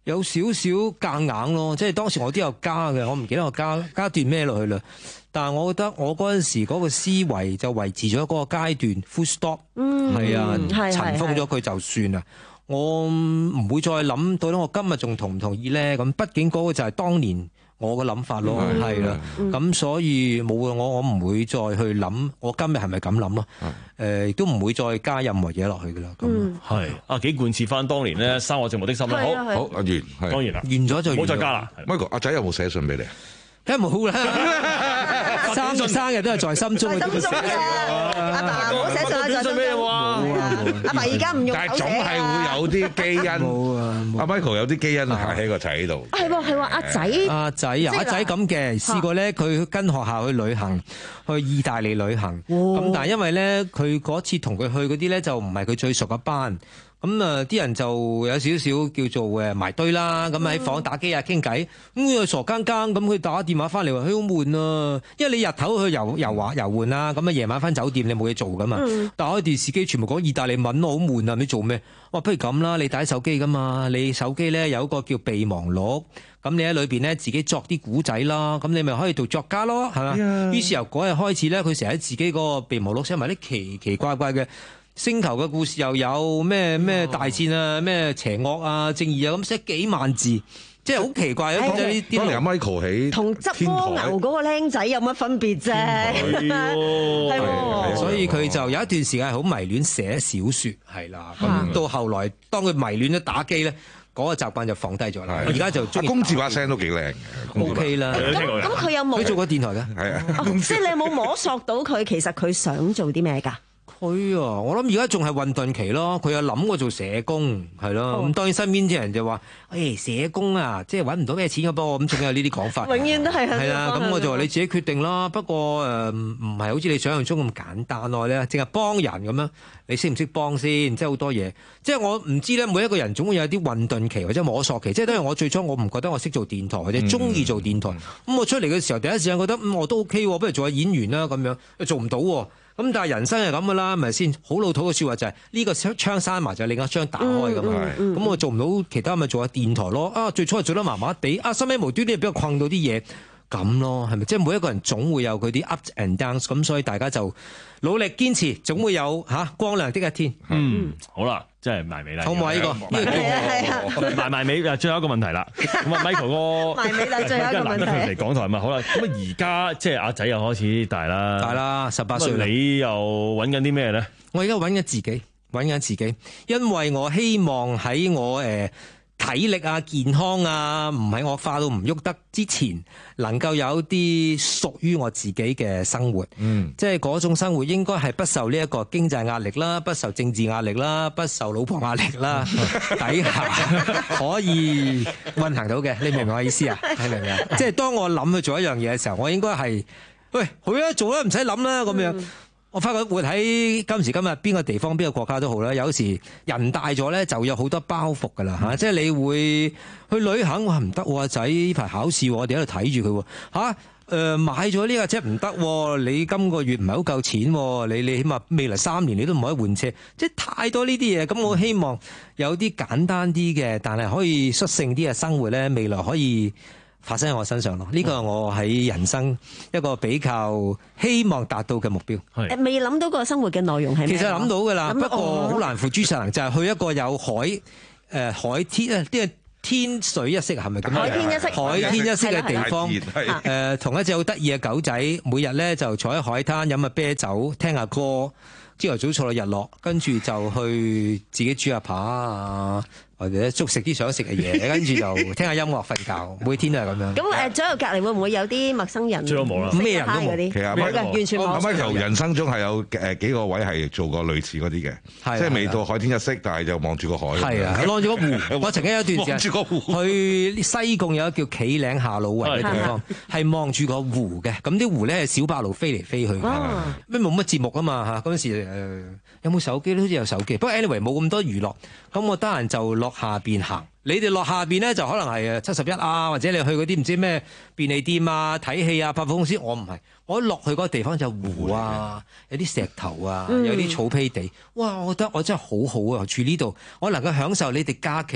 有少少夾硬咯，即係當時我都有加嘅，我唔記得我加加段咩落去啦。但係我覺得我嗰陣時嗰個思維就維持咗嗰個階段 full stop， 嗯， 係啊，塵封咗佢係就算啦。我唔會再諗到底我今日仲同唔同意咧。咁畢竟嗰個就係當年我嘅諗法咯，係啦。咁所以冇啊，我我唔會再去諗我今日係咪咁諗咯。誒，亦都唔會再加任何嘢落去噶啦。咁係啊，幾貫徹翻當年咧《生我寂寞的心》啦。好， 好，阿源， 當然啦， 完咗就唔好再加啦。 Michael，阿仔有冇寫信俾你？ 梗係冇啦，生生日都係在心中嘅。 在心中嘅，阿爸冇寫信啊，在心中。阿爸而家唔用手寫啊。 但係總係會有啲基因。冇啊，阿 Michael 有啲基因係喺個仔度。 係喎係喎，阿仔。 阿仔啊，阿仔咁嘅，試過咧，佢跟學校去旅行，去意大利旅行。咁但係因為咧，佢嗰次同佢去嗰啲咧，就唔係佢最熟嘅班。咁啊，啲人就有少少叫做誒埋堆啦，咁喺房打機啊傾偈，咁佢傻更更咁，佢打電話翻嚟話：，佢好悶啊！因為你日頭去遊遊玩遊玩啦，咁啊夜晚翻酒店你冇嘢做噶嘛，嗯、打開電視機全部講意大利文，我好悶啊！你做咩？我話不如咁啦，你帶手機噶嘛，你手機咧有一個叫備忘錄，咁你喺裏邊咧自己作啲古仔啦，咁你咪可以做作家咯，係嘛？哎、於是由嗰日開始咧，佢成日喺自己個備忘錄寫埋啲奇奇怪怪嘅星球嘅故事，又有咩咩大戰啊，咩邪惡啊、正義啊，咁寫幾萬字，即係好奇怪啊！即係呢啲。當年阿 Michael 喺同執蝸牛嗰個僆仔有乜分別啫？係喎， 所以佢就有一段時間係好迷戀寫小説，係啦。咁到後來，當佢迷戀咗打機咧，嗰個習慣就放低咗啦。而家就阿公子把聲都幾靚嘅 ，O K 啦。 咁咁佢有冇？ 佢做過電台嘅， 係啊。 即係你有冇摸索到佢其實佢想做啲咩㗎？ 佢啊，我諗而家仲係混沌期咯。佢有諗過做社工，係咯。咁、哦、當然身邊啲人就話：，誒、欸、社工啊，即係揾唔到咩錢嘅噃。咁仲有呢啲講法。 永遠都係係啦。咁我就話你自己決定啦。不過誒，唔係好似你想象中咁簡單咯咧，淨係幫人咁樣。你識唔識幫先？即係好多嘢。即係我唔知咧，每一個人總會有啲混沌期或者摸索期。即係當然我最初我唔覺得我識做電台或者中意做電台。咁、嗯、我出嚟嘅時候，第一時間覺得嗯我都 OK 喎，不如做下演員啦咁樣。做唔到喎。咁但係人生係咁噶啦，係咪先？好老土嘅説話就係、是、呢、這個窗閂埋就另一窗打開噶嘛。咁、嗯嗯、我做唔到其他咪做下電台咯。啊，最初係做得麻麻地，啊，收尾無端端俾我困到啲嘢咁咯，係咪？即係每一個人總會有佢啲 ups and downs，咁所以大家就努力堅持，總會有嚇、啊、光亮的一天。 嗯，好啦，真係埋尾啦。 好唔好呢個？呢個叫埋埋尾啊！最後一個問題啦。咁啊，Michael 哥埋尾啦，最後一個問題。 難得佢嚟港台嘛，好啦。咁啊，而家即係阿仔又開始大啦， 大啦，十八歲。 你又揾緊啲咩咧？ 我而家揾緊自己，揾緊自己，因為我希望喺我誒。呃體力啊、健康啊，唔喺我化到唔喐得之前，能夠有啲屬於我自己嘅生活。嗯，即係嗰種生活應該係不受呢一個經濟壓力啦，不受政治壓力啦，不受老婆壓力啦，底下可以運行到嘅。你明唔明我意思啊？你明唔明啊？即係當我諗去做一樣嘢嘅時候，我應該係喂，好啊，做啦，唔使諗啦，咁樣。嗯，我發覺活喺今時今日邊個地方邊個國家都好啦，有時人大咗咧就有好多包袱噶啦嚇，即係你會去旅行，哇唔得喎，阿仔呢排考試，我哋喺度睇住佢嚇，誒買咗呢架車唔得，你今個月唔係好夠錢，你你起碼未來三年你都唔可以換車，即係太多呢啲嘢。咁我希望有啲簡單啲嘅，但係可以率性啲嘅生活咧，未來可以發生喺我身上咯，呢個係我喺人生一個比較希望達到嘅目標。 誒，未諗到個生活嘅內容係咩？ 其實諗到㗎啦，不過好難付諸實行，就係去一個有海誒、呃、海天啊，啲係天水一色係咪咁？ 海天一色， 海天一色嘅地方。誒，同一隻好得意嘅狗仔，每日咧就坐喺海灘飲下啤酒，聽下歌，朝頭早坐到日落，跟住就去自己煮下扒啊。或者捉食啲想食嘅嘢，跟住就聽下音樂、瞓覺，每天都係咁樣。咁誒，左右隔離會唔會有啲陌生人？ 最好冇啦，咩人都冇。 其實完全冇。 阿 Michael 人生中係有誒幾個位係做過類似嗰啲嘅，即係未到海天一色，但係就望住個海。 係啊，望住個湖。我曾經有一段時間望住個湖去西貢有一個叫企嶺下老圍嘅地方，係望住個湖嘅。咁啲湖咧係小白鷺飛嚟飛去嘅，咩冇乜節目啊嘛嚇。嗰陣時誒有冇手機咧？好似有手機，不過 anyway 冇咁多娛樂。咁我得閒就落下邊行，你哋落下邊咧就可能係誒七十一啊，或者你去嗰啲唔知咩便利店啊、睇戲啊、百貨公司，我唔係，我一落去嗰個地方就湖啊，有啲石頭啊，有啲草坯地，哇！我覺得我真係好好啊，住呢度，我能夠享受你哋假期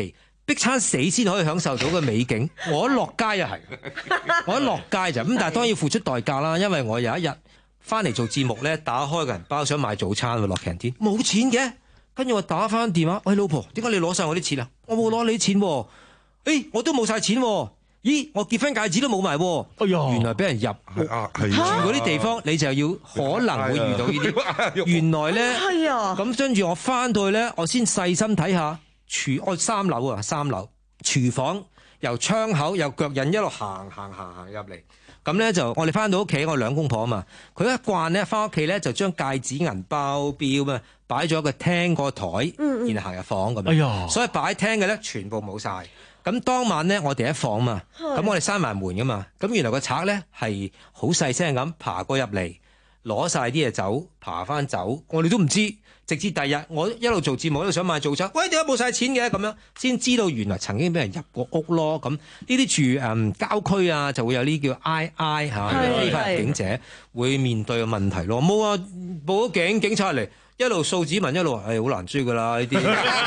逼餐死先可以享受到嘅美景。我一落街又係，我一落街就咁，但係當然要付出代價啦。因為我有一日翻嚟做節目咧，打開個銀包想買早餐，落 canteen 冇錢嘅，跟住我打翻電話，喂老婆，點解你攞晒我啲錢啊？我冇攞你啲錢喎，誒我都冇晒錢喎。咦，我結婚戒指都冇埋喎！哎呀，原來俾人入屋，住嗰啲地方你就要可能會遇到呢啲。原來咧，咁跟住我翻到去咧，我先細心睇下廚，我三樓啊，三樓廚房由窗口由腳印一路行行行行入嚟。咁咧就我哋翻到屋企，我兩公婆啊嘛，佢一慣咧翻屋企咧就將戒指、銀包、錶啊擺咗個廳個台，嗯、然後行入房咁樣。哎呀，所以擺廳嘅咧全部冇晒。咁當晚咧，我哋一房嘛，咁我哋閂埋門噶嘛，咁原來個賊咧係好細聲咁爬過入嚟，攞晒啲嘢走，爬翻走，我哋都唔知，直至第日我一路做節目，一路想買早餐，喂，點解冇晒錢嘅？咁樣先知道原來曾經俾人入過屋咯。咁呢啲住誒、嗯、郊區啊，就會有呢叫 I I 嚇，非法入境者會面對嘅問題咯。冇啊，報咗警，警察嚟一路掃指紋，一路係好難追噶啦呢啲。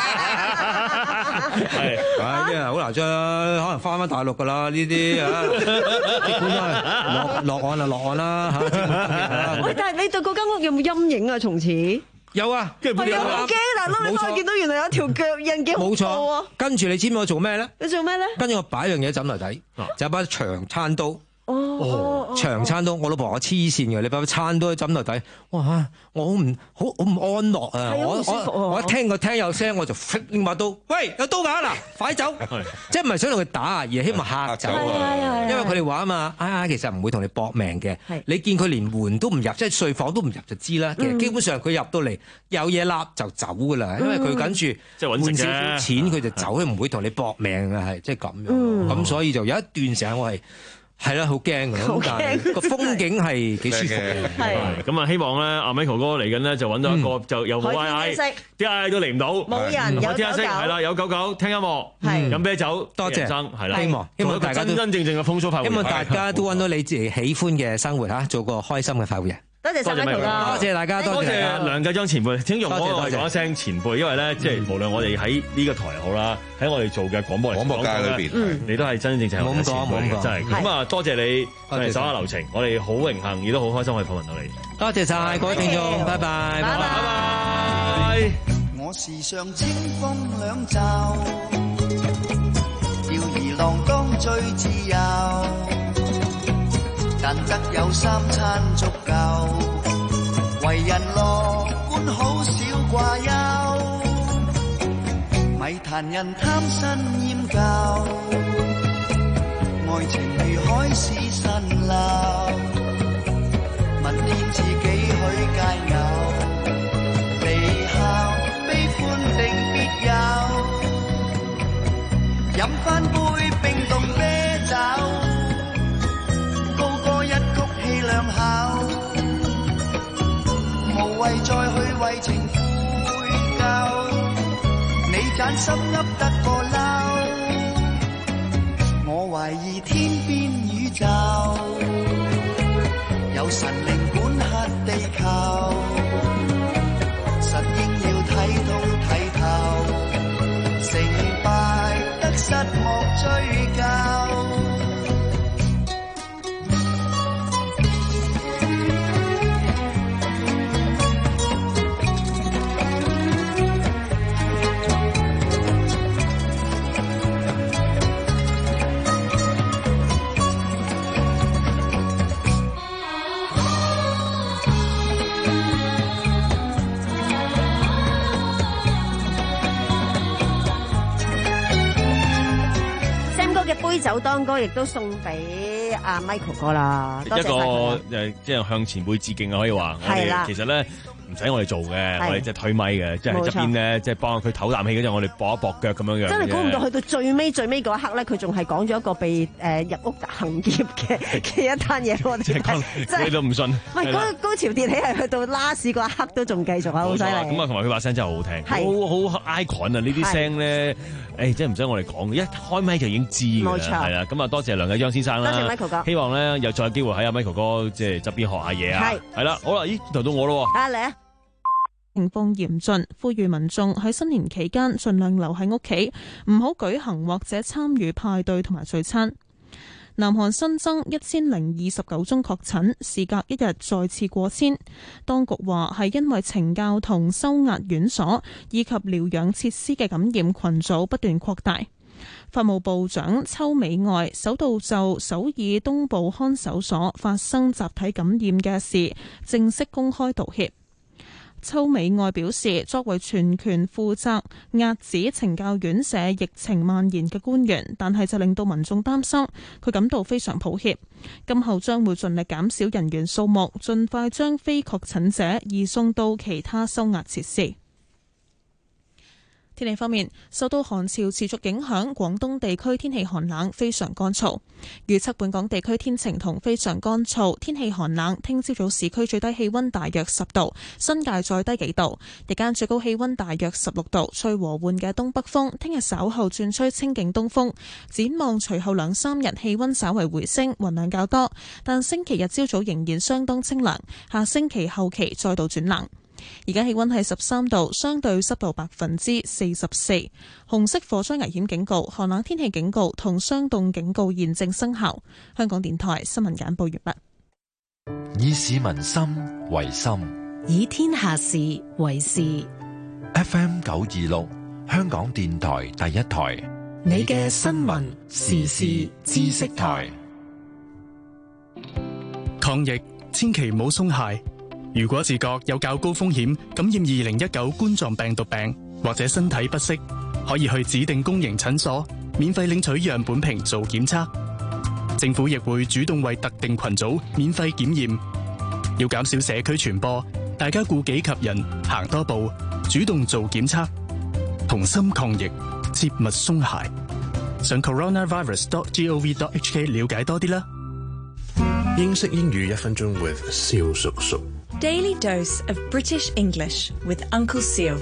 係，唉，啲人好難追，可能翻翻大陸噶啦呢啲啊，即管落落案就落案啦嚇。 喂，但係你對嗰間屋有冇陰影啊？從此有啊，跟住有冇驚大佬？你翻去見到原來有條腳印幾恐怖啊！ 冇錯，跟住你知唔知我做咩咧？ 你做咩咧？ 跟住我擺樣嘢枕頭底，就有把長餐刀。哦，長餐刀，我老婆我黐線嘅，你把餐刀喺枕頭底，哇！我好唔好好唔安樂啊！我我我一聽個聽有聲，我就拎把刀，喂，有刀㗎嗱，快走！即係唔係想同佢打啊，而係希望嚇走啊！因為佢哋話啊嘛，啊啊，其實唔會同你搏命嘅。你見佢連門都唔入，即係睡房都唔入就知啦。其實基本上佢入到嚟有嘢揦就走㗎啦，因為佢跟住即係揾少少錢佢就走，佢唔會同你搏命啊，係即係咁樣。咁所以就有一段時間我係。係啦，好驚嘅，咁但係個風景係幾舒服嘅。 係咁啊，希望咧阿 Michael 哥嚟緊咧就揾到一個就又好 I I，啲 I I 都嚟唔到， 冇人有狗狗， 係啦，有狗狗聽音樂，飲啤酒， 多謝， 係啦， 希望希望大家真真正正嘅風騷快活人， 希望大家都揾到你自己喜歡嘅生活嚇，做個開心嘅快活人。 多謝晒 Michael 啦， 多謝大家，多謝梁繼璋前輩。請容我講一聲前輩，因為咧即係無論我哋喺呢個台好啦，喺我哋做嘅廣播廣播界裏邊， 你都係真真正正嘅前輩，真係。咁啊，多謝你手下留情，我哋好榮幸，亦都好開心可以訪問到你。 多謝晒各位聽眾，拜拜，拜拜。 我時常清風兩袖，吊兒郎當最自由。但得有三餐足夠，為人樂觀好少掛憂，咪談人貪新厭舊，愛情如海市蜃樓，問天自己許佳偶，離校悲歡定別有，飲翻杯冰凍啤酒。兩口，無謂再去為情悔疚，你盞心噏得過嬲，我懷疑天邊宇宙有神靈管轄地球，實應要睇通睇透，成敗得失莫追究。杯酒當歌亦都送俾阿 Michael 哥啦， 一個誒，即係向前輩致敬啊！可以話，我哋其實咧唔使我哋做嘅，我哋即係推咪嘅，即係喺側邊咧，即係幫佢唞啖氣嗰陣，我哋搏一搏腳咁樣樣。 真係估唔到去到最尾最尾嗰一刻咧，佢仲係講咗一個被誒入屋行劫嘅嘅一單嘢，我哋即係你都唔信。 唔係高高潮迭起係去到 last 嗰一刻都仲繼續啊，好犀利。 咁啊，同埋佢把聲真係好好聽，好好 icon 啊！呢啲聲咧。誒，即係唔使我哋講嘅，一開咪就已經知嘅，係啦。咁啊，多謝梁繼璋先生啦， 多謝 Michael 哥。 希望咧有再有機會喺阿 Michael 哥即係側邊學下嘢啊。係，係啦，好啦，咦，輪到我咯。 啊，嚟啊！ 情況嚴峻，呼籲民眾喺新年期間盡量留喺屋企，唔好舉行或者參與派對同埋聚餐。南韓新增一千零二十九宗確診，事隔一日再次過千。當局話係因為懲教同收押院所以及療養設施嘅感染群組不斷擴大。法務部長秋美愛首度就首爾東部看守所發生集體感染嘅事正式公開道歉。秋美愛表示，作為全權負責遏止懲教院舍疫情蔓延嘅官員，但係就令到民眾擔心，佢感到非常抱歉。今後將會盡力減少人員數目，盡快將非確診者移送到其他收押設施。天氣方面，受到寒潮持續影響，廣東地區天氣寒冷，非常乾燥。預測本港地區天晴同非常乾燥，天氣寒冷。聽朝早市區最低氣溫大約十度，新界再低幾度。日間最高氣溫大約十六度，吹和緩嘅東北風。聽日稍後轉吹清勁東風。展望隨後兩三日氣溫稍為回升，雲量較多，但星期日朝早仍然相當清涼。下星期後期再度轉冷。而家氣溫係十三度，相對濕度百分之四十四。紅色火災危險警告、寒冷天氣警告同霜凍警告現正生效。香港電台新聞簡報完畢。以市民心為心， 以天下事為事。 F M 九二六，香港電台第一台， 你嘅新聞時事知識台。 抗疫千祈唔好鬆懈。如果自覺有較高風險感染二零一九冠狀病毒病，或者身體不適，可以去指定公營診所免費領取樣本瓶做檢測。政府亦會主動為特定群組免費檢驗。要減少社區傳播，大家顧己及人，行多步，主動做檢測，同心抗疫，切勿鬆懈。上 coronavirus dot gov dot hk 了解多啲啦。 英式英語一分鐘 with 蕭叔叔。 Daily dose of British English with Uncle Seal.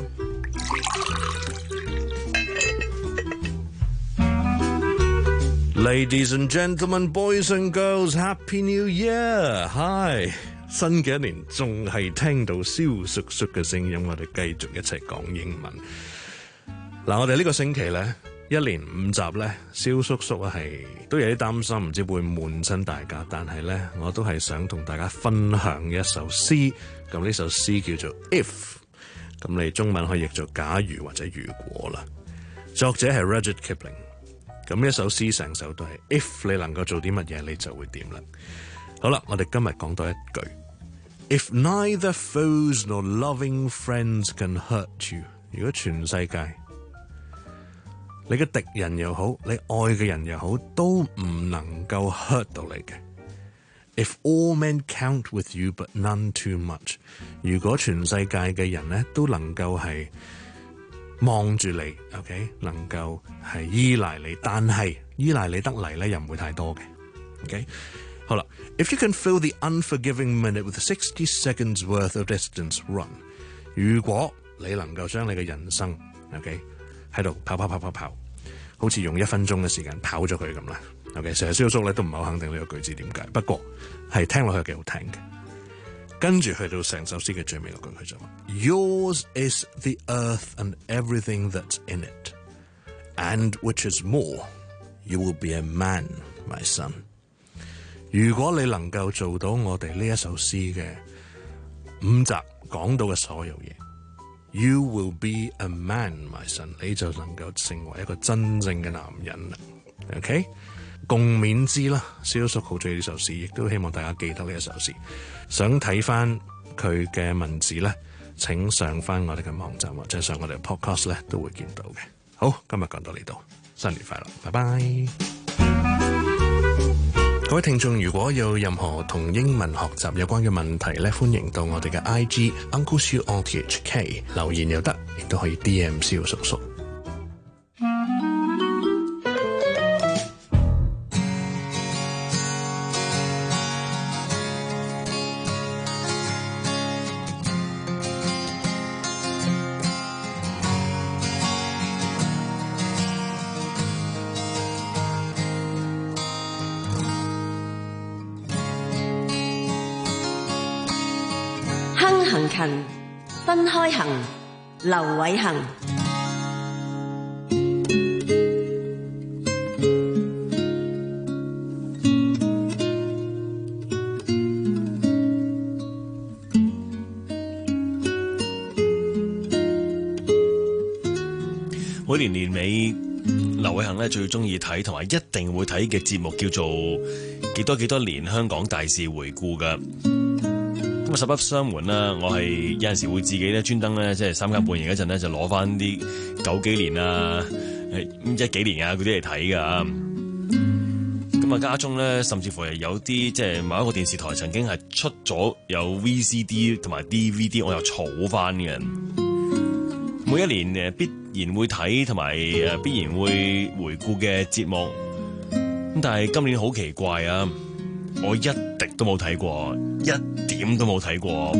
Ladies and gentlemen, boys and girls, Happy New Year! Hi! 新嘅一年仲係聽到蕭叔叔嘅聲音，我哋繼續一齊講英文。嗱，我哋呢個星期咧，一連五集咧，蕭叔叔係都有啲擔心，唔知會悶親大家。但係咧，我都係想同大家分享一首詩。咁呢首詩叫做 If， 咁你中文可以譯做假如或者如果啦。作者係 Rudyard Kipling。咁一首詩成首都係 If 你能夠做啲乜嘢，你就會點啦。好啦，我哋今日講多一句 If neither foes nor loving friends can hurt you， 如果全世界你嘅敵人又好，你愛嘅人又好，都唔能夠 hurt 到你嘅。If all men count with you but none too much， 如果全世界嘅人咧都能夠係望住你 ，OK， 能夠係依賴你，但係依賴你得嚟咧又唔會太多嘅 ，OK。好啦 ，If you can fill the unforgiving minute with sixty seconds worth of distance run， 如果你能夠將你嘅人生 ，OK， 喺度跑跑跑跑跑，好似用一分鐘嘅時間跑咗佢咁啦 ，OK。成日蕭叔咧都唔係好肯定呢個句子點解，不過係聽落去幾好聽嘅。跟住去到成首詩嘅最尾嗰句，佢就話 Yours is the earth and everything that's in it, and which is more, you will be a man, my son。如果你能夠做到我哋呢一首詩嘅五集講到嘅所有嘢 ，You will be a man, my son， 你就能夠成為一個真正嘅男人啦。OK， 共勉之啦，蕭叔好中意呢首詩，亦都希望大家記得呢一首詩。想睇翻佢嘅文字咧，請上翻我哋嘅網站或者上我哋嘅 podcast 咧，都會見到嘅。好，今日講到呢度，新年快樂，拜拜。各位聽眾，如果有任何同英文學習有關嘅問題咧，歡迎到我哋嘅 I G Uncle Siu on T H K 留言又得，亦都可以 D M 蕭叔叔。 分開行，劉偉恒。 每年年尾，劉偉恒咧最中意睇同埋一定會睇嘅節目叫做幾多幾多年香港大事回顧噶。咁啊，實不相瞞啦，我係有陣時會自己咧專登咧，即係三更半夜嗰陣咧，就攞翻啲九幾年啊、一幾年啊嗰啲嚟睇噶。咁啊，家中咧甚至乎係有啲即係某一個電視台曾經係出咗有 V C D 同埋 D V D， 我又儲翻嘅。每一年誒必然會睇同埋誒必然會回顧嘅節目，咁但係今年好奇怪啊！我一滴都冇睇過，一點都冇睇過，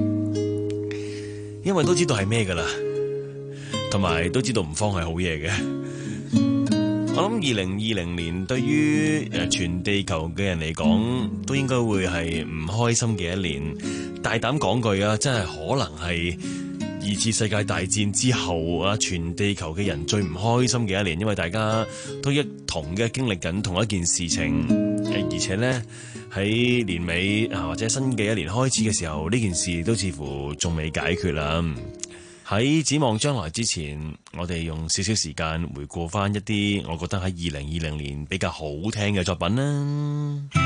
因為都知道係咩㗎喇，同埋都知道吳芳係好嘢嘅。我諗二零二零年對於誒全地球嘅人嚟講，都應該會係唔開心嘅一年。大膽講句啊，真係可能係二次世界大戰之後啊，全地球嘅人最唔開心嘅一年，因為大家都一同嘅經歷緊同一件事情，而且呢，喺年尾啊或者新嘅一年開始嘅時候，呢件事都似乎仲未解決啦。喺展望將來之前，我哋用少少時間回顧翻一啲我覺得喺二零二零年比較好聽嘅作品啦。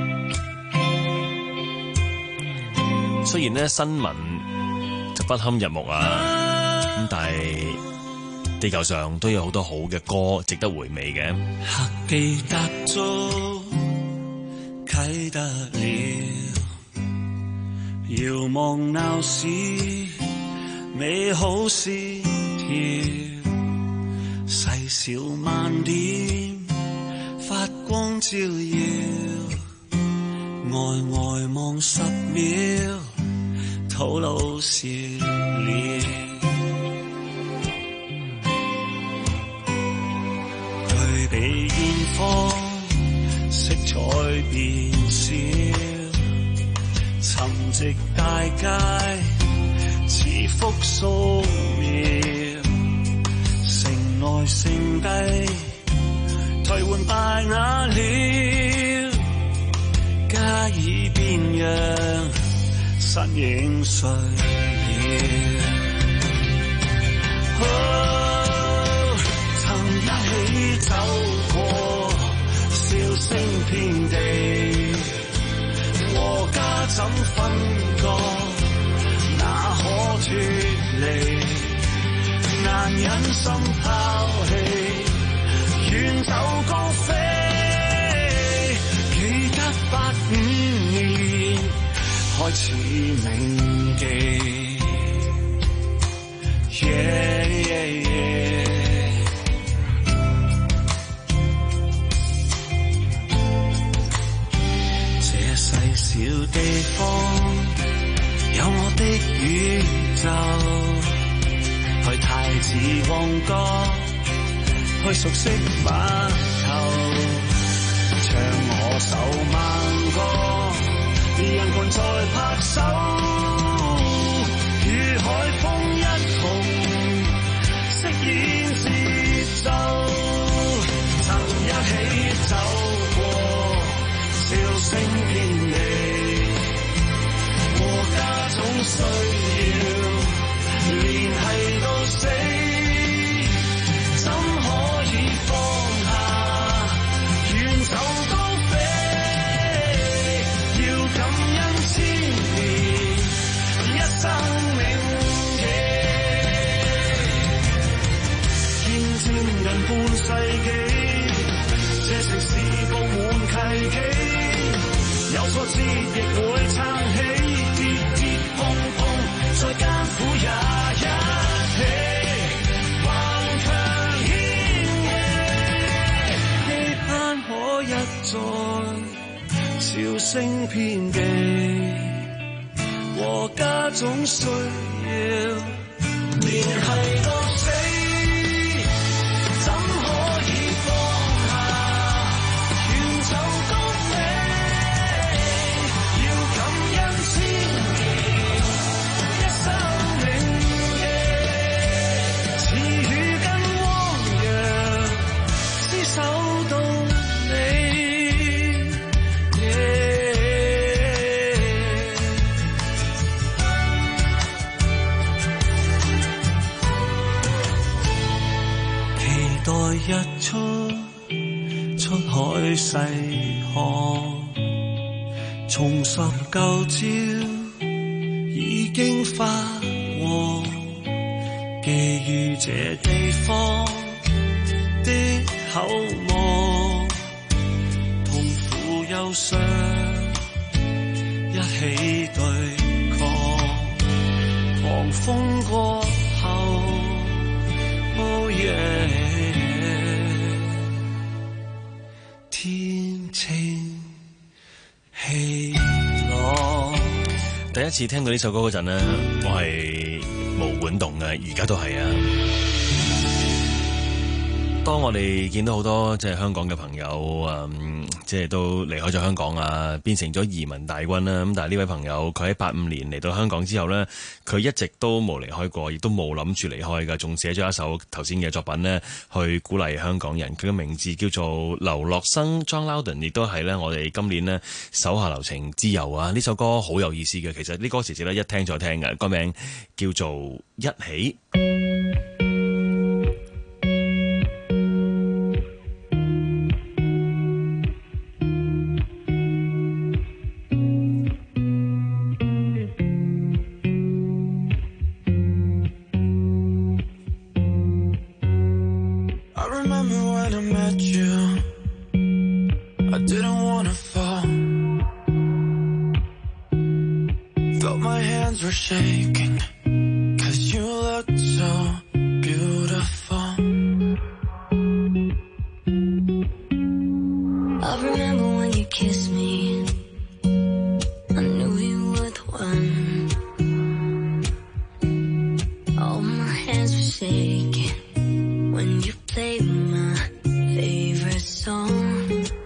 雖然呢新聞就不堪入目啊，咁但係地球上都有好多好嘅歌值得回味嘅。 黑記得早啟得了，遙望鬧市美好線條，細小慢點發光照耀，呆呆望十秒吐露笑臉，對比煙火色彩變少，沉寂大街似幅素描，城內剩低頹垣敗瓦了，加以變樣身影碎了。哦，曾一起走過笑聲遍地，和家怎分割？哪可脫離？難忍心拋棄，遠走高飛。記得八五年開始銘記。Yeah, yeah, yeah. 這細小地方有我的宇宙，去太子旺角，去熟悉碼頭，唱我首慢歌，人群在拍手，與海風一同飾演節奏，曾一起走過笑聲遍地，和家總需要聯繫到死，怎可以放下遠走高飛，要感恩千年一生銘記，見證近半世紀，這城市佈滿契機，有挫折亦會撐起，跌跌碰碰再艱苦也一起，頑強牽記，期盼可一再笑聲遍地，和家總需要聯繫到死，怎可以放下遠走高飛，要感恩千年一生銘日出出海西河，重拾舊朝已經發黃，寄予這地方的厚望，痛苦憂傷一起對抗，狂風過後，oh yeah， 天清氣朗。 第一次聽到呢首歌嗰陣咧，我係毛管動嘅，而家都係啊。當我哋見到好多即係香港嘅朋友，嗯，即係都離開咗香港啊，變成咗移民大軍啦。咁但係呢位朋友，佢喺八五年嚟到香港之後呢，佢一直都冇離開過，亦都冇諗住離開㗎，仲寫咗一首頭先嘅作品呢，去鼓勵香港人。佢嘅名字叫做劉樂生 John Loudon， 亦都係呢我哋今年呢手下留情之友啊。呢首歌好有意思嘅，其實呢歌詞詞呢一聽再聽嘅，歌名叫做一起。 Shaking, 'cause you look so beautiful. I remember when you kissed me, I knew you were the one. All my hands were shaking when you played my favorite song.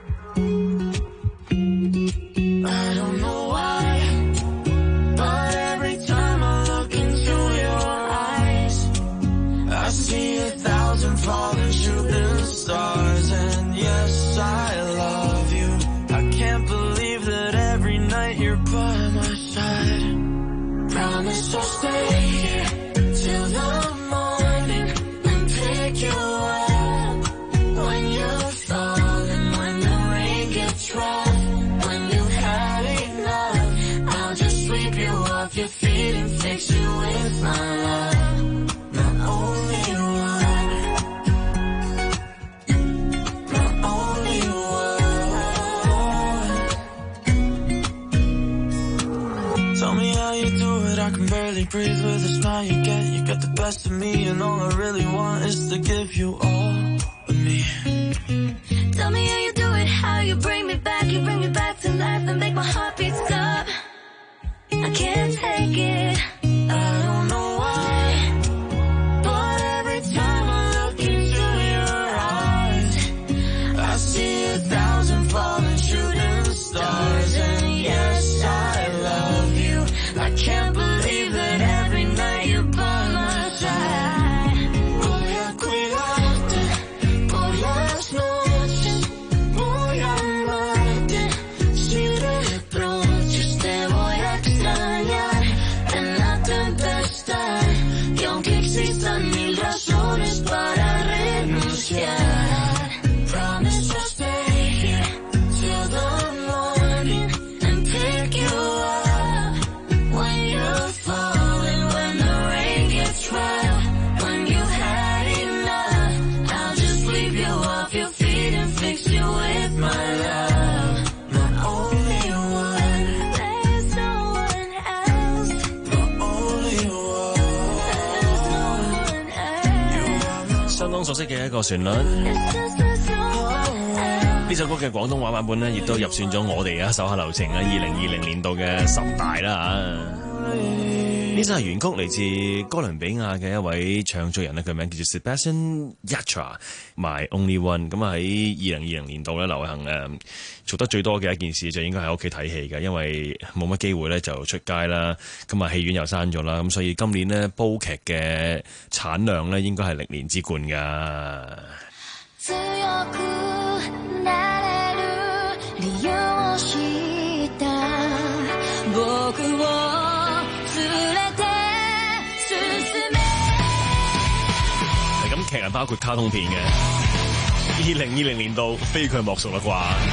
I don't know why, but every time I look into your eyes, I see a thousand falling shooting stars. And yes, I love you. I can't believe that every night you're by my side. Promise I'll stay here till the morning and pick you up when you're falling, when the rain gets rough, when you've had enough. I'll just sweep you off your feet and fix you with my love, my only one, my only one. Tell me how you do it, I can barely breathe with the smile you get. You get the best of me, and all I really want is to give you all of me. Tell me how you do it, how you bring me back, you bring me back to life and make my heart beat stop. I can't take it, I don't know why, but every time I look into your eyes, I see a thousand falling shooting stars. And yes, I love you. I can't believe that every night you're by my side. Voy a cuidarte por las noches, voy a amarte sin reproches, te voy a extrañar en la tempestad, y aunque existan mil razones para renunciar, promise I'll stay here till the morning and pick you up when you're falling, when the rain gets rough, when you've had enough. I'll just sweep you off your feet and fix you with my love, my only one. There's no one else, my only one. There's no one else. 相當熟悉嘅一個旋律。呢首歌嘅廣東話版本呢，亦都入選咗我哋啊手下留情啊二零二零年度嘅十大啦嚇。呢首係原曲嚟自哥倫比亞嘅一位唱作人咧，佢名叫做 Sebastian Yatra，My Only One。咁啊喺二零二零年度咧，流行誒做得最多嘅一件事就應該喺屋企睇戲嘅，因為冇乜機會咧就出街啦。咁啊戲院又閂咗啦，咁所以今年呢，煲劇嘅產量咧應該係歷年之冠㗎。 強くなれる理由を知った僕を連れて進め。 咁劇係包括卡通片嘅。 二零二零年度非佢莫屬啦啩。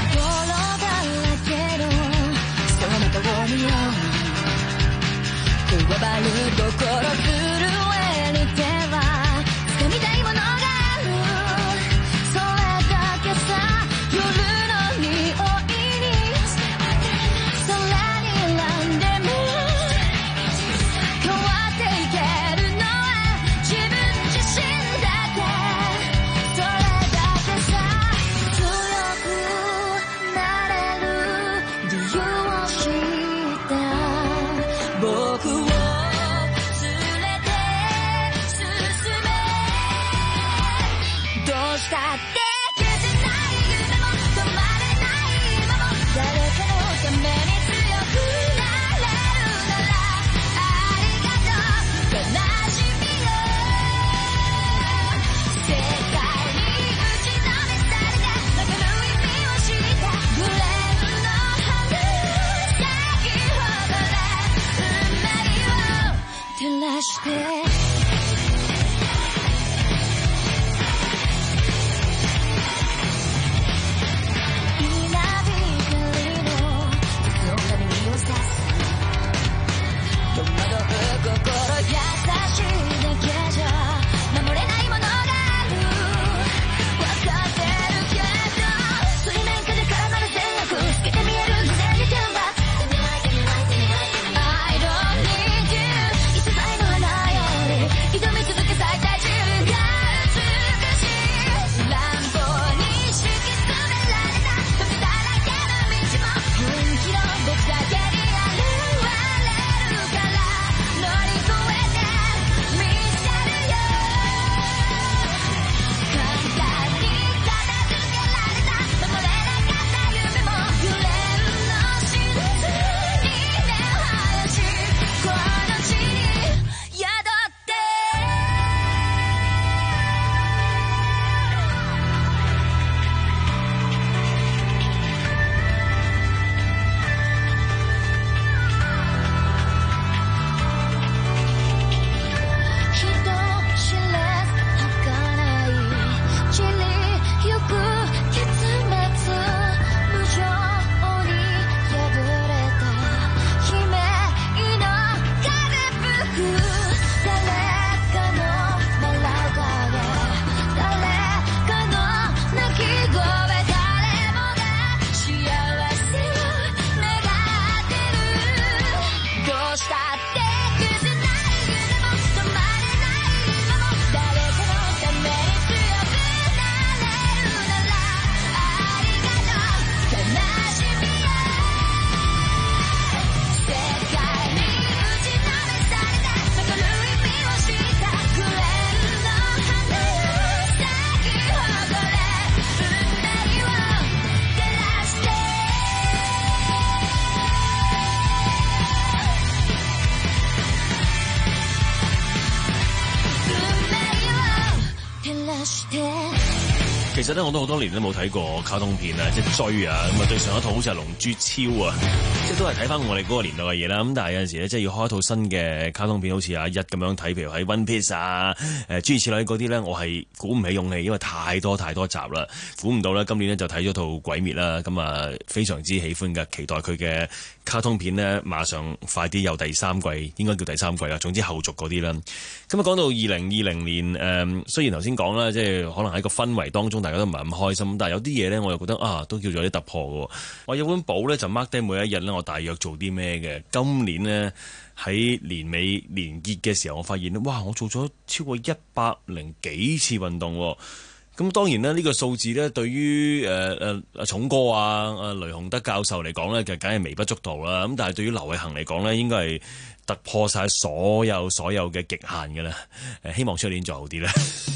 其實咧，我都好多年都冇睇過卡通片啊，即係追啊，咁啊對上一套好似係《龍珠超》啊，即係都係睇翻我哋嗰個年代嘅嘢啦。咁但係有陣時咧，即係要開一套新嘅卡通片，好似阿一咁樣睇，譬如喺《One Piece》啊，誒諸如此類嗰啲咧，我係鼓唔起勇氣，因為太多太多集啦，估唔到咧今年咧就睇咗套《鬼滅》啦，咁啊非常之喜歡嘅，期待佢嘅卡通片呢，馬上快啲有第三季，應該叫第三季啦。總之後續嗰啲啦。咁啊講到二零二零年，誒、呃、雖然頭先講啦，即係可能喺個氛圍當中，大家都唔係咁開心，但係有啲嘢咧，我又覺得啊，都叫做有啲突破嘅。我有本簿咧，就 mark 低每一日咧，我大約做啲咩嘅。今年呢，喺年尾年結嘅時候，我發現哇，我做咗超過一百零幾次運動。咁當然咧，呢個數字咧，對於誒誒阿重哥啊、阿雷洪德教授嚟講咧，就梗係微不足道啦。咁但係對於劉偉恒嚟講咧，應該係突破晒所有所有嘅極限嘅啦。誒，希望出年再好啲啦。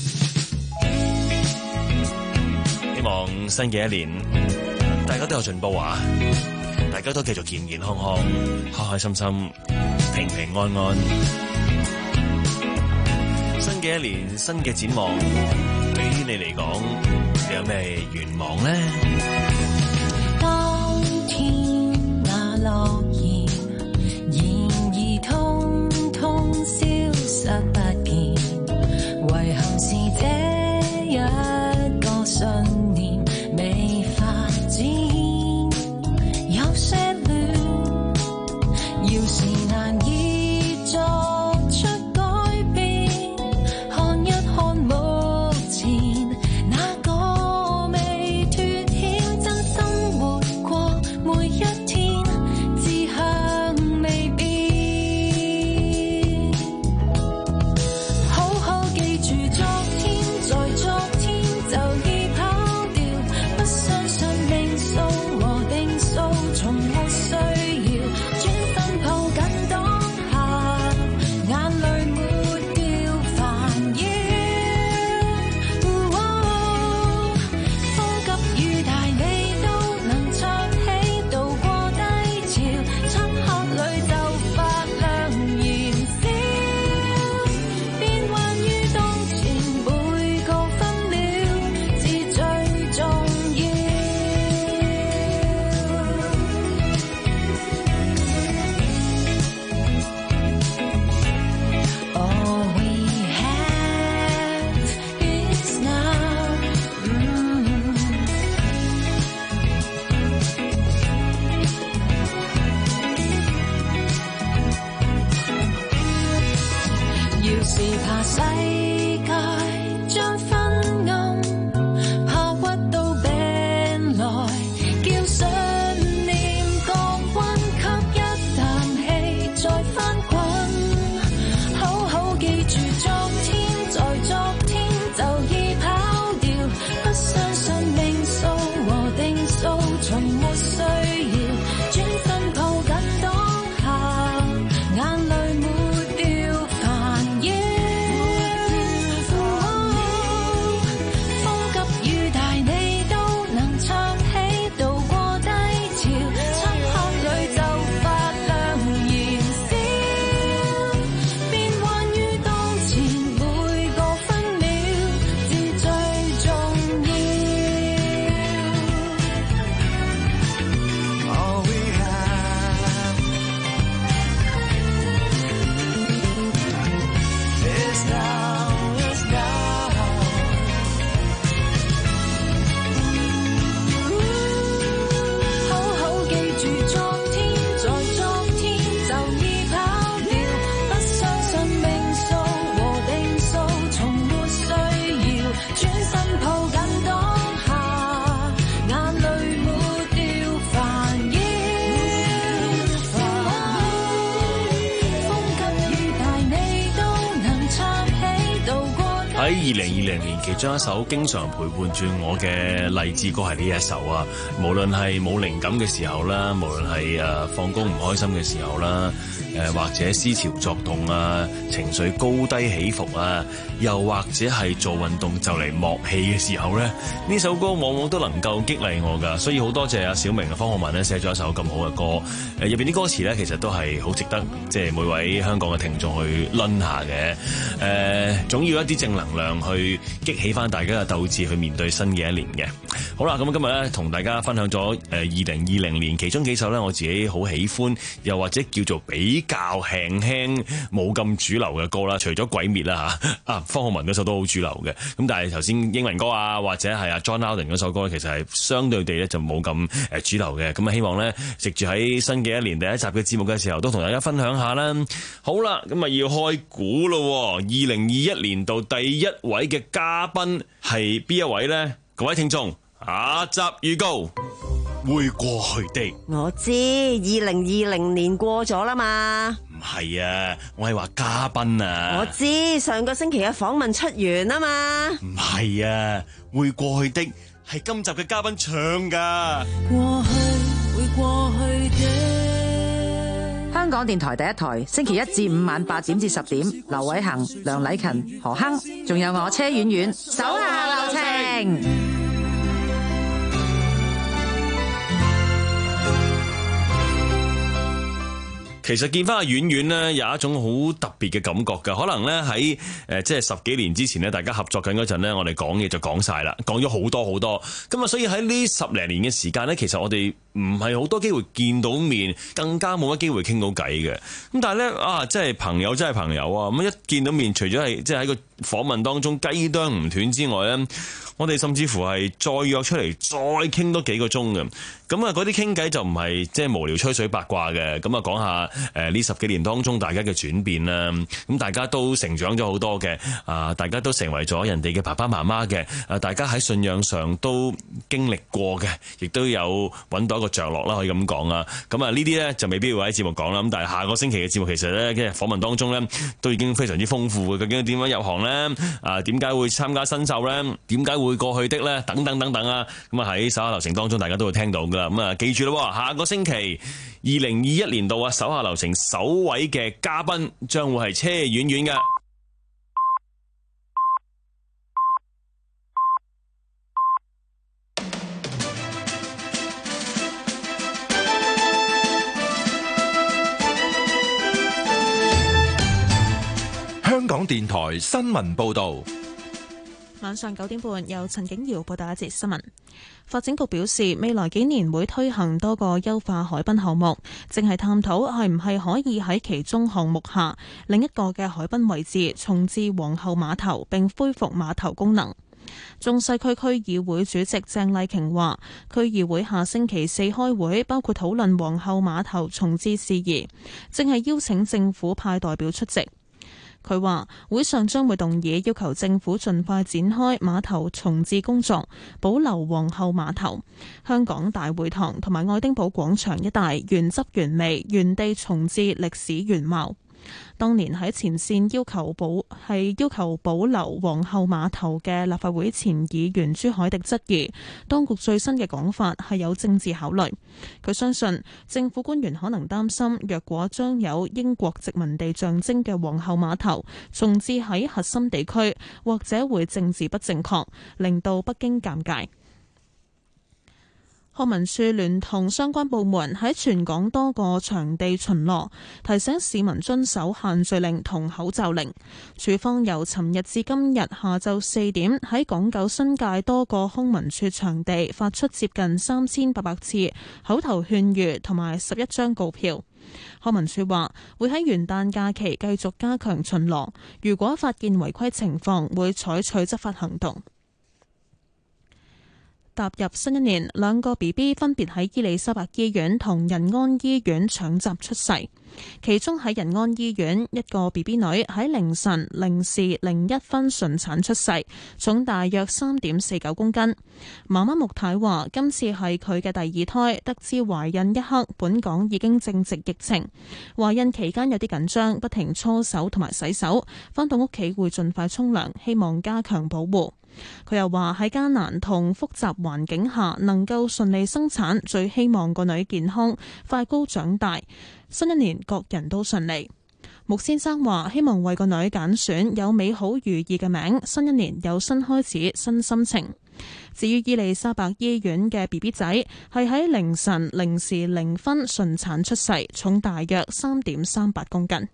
希望新嘅一年，大家都有進步啊！大家都繼續健健康康、開開心心、平平安安。新嘅一年，新嘅展望，對於你嚟講，你有咩願望呢？ 當天那諾言，然而通通消失不見，遺憾是這一個信喺二零二零年，其中一首經常陪伴住我嘅勵志歌係呢一首啊！無論係冇靈感嘅時候啦，無論係誒放工唔開心嘅時候啦，誒或者思潮作動啊，情緒高低起伏啊，又或者係做運動就嚟莫氣嘅時候咧，呢首歌往往都能夠激勵我㗎。所以好多謝阿小明啊、方浩文咧寫咗一首咁好嘅歌。誒入邊啲歌詞咧，其實都係好值得即係每位香港嘅聽眾去論下嘅。誒、呃、總要一啲正能量去激起翻大家嘅鬥志，去面對新嘅一年嘅。好啦，咁今日咧同大家分享咗誒二零二零年其中幾首咧我自己好喜歡，又或者叫做比較輕輕冇咁主流嘅歌啦。除咗鬼滅啦嚇，啊方浩文嗰首都好主流嘅。咁但係頭先英文歌啊，或者係阿 John Alden 嗰首歌，其實係相對地咧就冇咁誒主流嘅。咁啊希望咧藉住喺新嘅一年第一集嘅節目嘅時候，都同大家分享下啦。好啦，咁啊要開估咯。二零二一年度第一位嘅嘉賓係邊一位呢？各位聽眾，下集預告會過去的。 我知二零二零年過咗啦嘛。 唔係啊，我係話嘉賓啊。 我知上個星期嘅訪問出完啊嘛。 唔係啊，會過去的係今集嘅嘉賓唱噶。 過去會過去的。 香港電台第一台，星期一至五晚八點至十點，劉偉恒、梁禮勤、何鏗，仲有我車婉婉，手下留情。 其實見翻阿婉婉咧，有一種好特別嘅感覺㗎。可能咧喺誒即係十幾年之前咧，大家合作緊嗰陣咧，我哋講嘢就講晒啦，講咗好多好多。咁啊，所以喺呢十零年嘅時間咧，其實我哋唔係好多機會見到面，更加冇乜機會傾到偈嘅。咁但係咧啊，即係朋友真係朋友啊！咁一見到面，除咗係即係喺個訪問當中雞啄唔斷之外咧，我哋甚至乎係再約出嚟再傾多幾個鐘嘅。咁啊，嗰啲傾偈就唔係即係無聊吹水八卦嘅。咁啊，講下誒呢十幾年當中大家嘅轉變啦。咁大家都成長咗好多嘅，啊，大家都成為咗人哋嘅爸爸媽媽嘅。啊，大家喺信仰上都經歷過嘅，亦都有揾到一個着落啦，可以咁講啊。咁啊，呢啲咧就未必會喺節目講啦。咁但係下個星期嘅節目其實咧，嘅訪問當中咧都已經非常之豐富嘅。究竟點樣入行咧？啊，點解會參加新秀咧？點解會過去的咧？等等等等啊。咁啊喺手下留情當中，大家都會聽到嘅。咁啊，記住咯，下個星期二零二一年度啊，手下留情首位嘅嘉賓將會係車婉婉嘅。 香港電台新聞報道。 晚上九點半，由陳景瑤報道一節新聞。發展局表示，未來幾年會推行多個優化海濱項目，正係探討係唔係可以喺其中項目下另一個嘅海濱位置重置皇后碼頭，並恢復碼頭功能。中西區區議會主席鄭麗瓊話，區議會下星期四開會，包括討論皇后碼頭重置事宜，正係邀請政府派代表出席。 佢話會上將會動議要求政府盡快展開碼頭重置工作，保留皇后碼頭、香港大會堂同埋愛丁堡廣場一帶原汁原味、原地重置歷史原貌。當年喺前線要求保係要求保留皇后碼頭嘅立法會前議員朱凱廸質疑，當局最新嘅講法係有政治考慮。佢相信政府官員可能擔心，若果將有英國殖民地象徵嘅皇后碼頭重置喺核心地區，或者會政治不正確，令到北京尷尬。康文署聯同相關部門喺全港多個場地巡邏，提醒市民遵守限聚令同口罩令。署方由尋日至今日下晝四點喺港九新界多個康文署場地發出接近三千八百次口頭勸喻同埋十一張告票。康文署話會喺元旦假期繼續加強巡邏，如果發現違規情況，會採取執法行動。踏入新一年，兩個 B B 分別喺伊利沙伯醫院同仁安醫院搶閘出世。其中喺仁安醫院，一個 B B 女喺凌晨零時零一分順產出世，重大約三點四九公斤。媽媽穆太話：今次係佢嘅第二胎，得知懷孕一刻，本港已經正值疫情。懷孕期間有啲緊張，不停搓手同埋洗手，返到屋企會盡快沖涼，希望加強保護。佢又話喺艱難同複雜環境下能夠順利生產，最希望個女健康快高長大。新一年各人都順利。穆先生話希望為個女揀選有美好如意嘅名，新一年有新開始、新心情。至於伊利沙伯醫院嘅 B B 仔係喺凌晨零時零分順產出世，重大約三點三八公斤。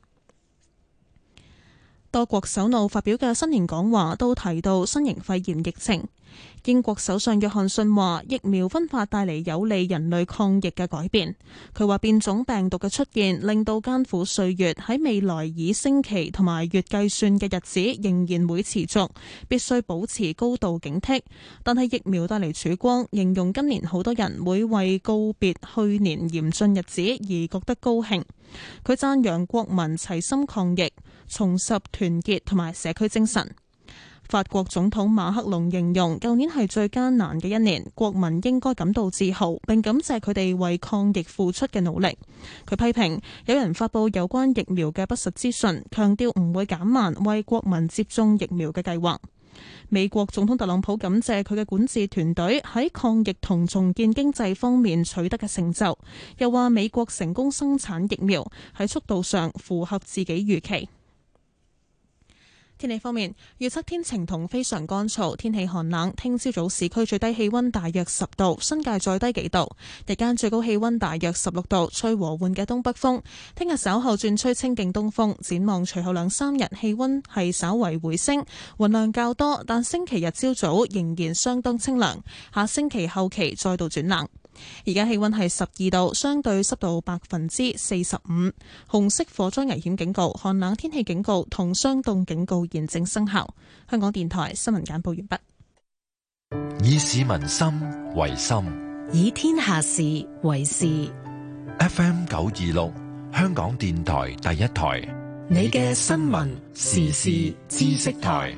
多國首腦發表嘅新年講話都提到新型肺炎疫情。英國首相約翰遜話，疫苗分發帶嚟有利人類抗疫嘅改變。佢話變種病毒嘅出現令到艱苦歲月喺未來以星期同埋月計算嘅日子仍然會持續，必須保持高度警惕。但係疫苗帶嚟曙光，形容今年好多人會為告別去年嚴峻日子而覺得高興。佢讚揚國民齊心抗疫，重拾團結同埋社區精神。法國總統馬克龍形容舊年係最艱難嘅一年，國民應該感到自豪，並感謝佢哋為抗疫付出嘅努力。佢批評有人發佈有關疫苗嘅不實資訊，強調唔會減慢為國民接種疫苗嘅計劃。美國總統特朗普感謝佢嘅管治團隊喺抗疫同重建經濟方面取得嘅成就，又話美國成功生產疫苗喺速度上符合自己預期。天氣方面，預測天晴同非常乾燥，天氣寒冷。聽朝早市區最低氣溫大約十度，新界再低幾度。日間最高氣溫大約十六度，吹和緩嘅東北風。聽日稍後轉吹清勁東風。展望隨後兩三日氣溫係稍為回升，雲量較多，但星期日朝早仍然相當清涼。下星期後期再度轉冷。而家氣溫係十二度，相對濕度百分之四十五。紅色火災危險警告、寒冷天氣警告同霜凍警告現正生效。香港電台新聞簡報完畢。 以市民心為心， 以天下事為事。 F M 九二六，香港電台第一台， 你嘅新聞時事知識台。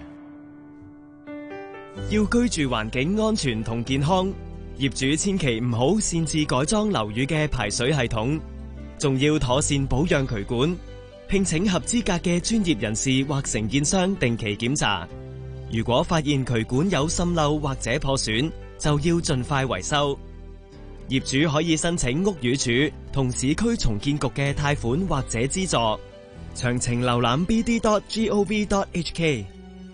要居住環境安全同健康，業主千祈唔好擅自改裝樓宇嘅排水系統，仲要妥善保養渠管，聘請合資格嘅專業人士或承建商定期檢查。如果發現渠管有滲漏或者破損，就要盡快維修。業主可以申請屋宇署同市區重建局嘅貸款或者資助。詳情瀏覽 b d dot gov dot h k。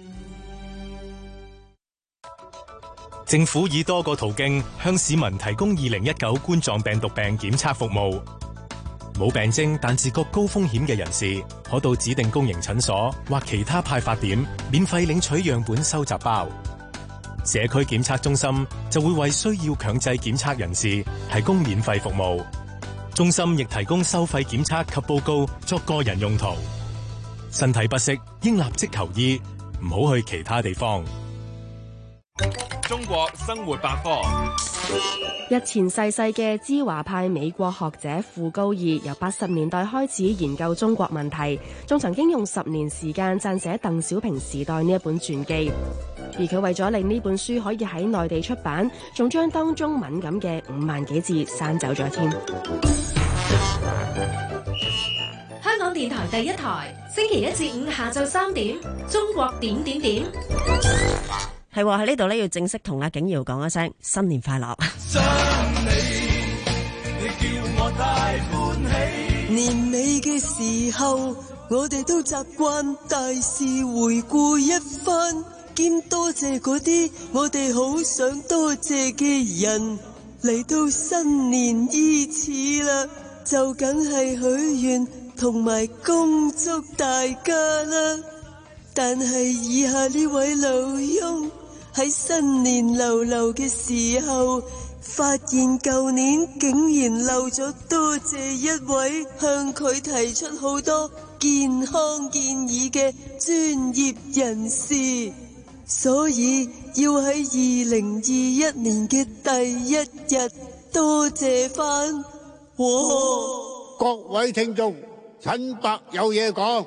政府以多個途徑向市民提供二零一九冠狀病毒病檢測服務。冇病徵但自覺高風險嘅人士，可到指定公營診所或其他派發點免費領取樣本收集包。社區檢測中心就會為需要強制檢測人士提供免費服務。中心亦提供收費檢測及報告作個人用途。身體不適應立即求醫，唔好去其他地方。 中國生活百科。 日前逝世嘅知華派美國學者傅高義，由八十年代開始研究中國問題，仲曾經用十年時間撰寫《鄧小平時代》呢一本傳記。而佢為咗令呢本書可以喺內地出版，仲將當中敏感嘅五萬幾字刪走咗添。 香港電台第一台，星期一至五下晝三點，中國點點點。 係喎，喺呢度咧要正式同阿景瑤講一聲新年快樂。 年尾嘅時候，我哋都習慣大事回顧一番，兼多謝嗰啲我哋好想多謝嘅人。嚟到新年伊始啦，就梗係許願同埋恭祝大家啦。但係以下呢位老翁喺新年流流嘅時候，發現舊年竟然漏咗多謝一位向佢提出好多健康建議嘅專業人士，所以要喺二零二一年嘅第一日多謝返。 各位聽眾，陳伯有嘢講。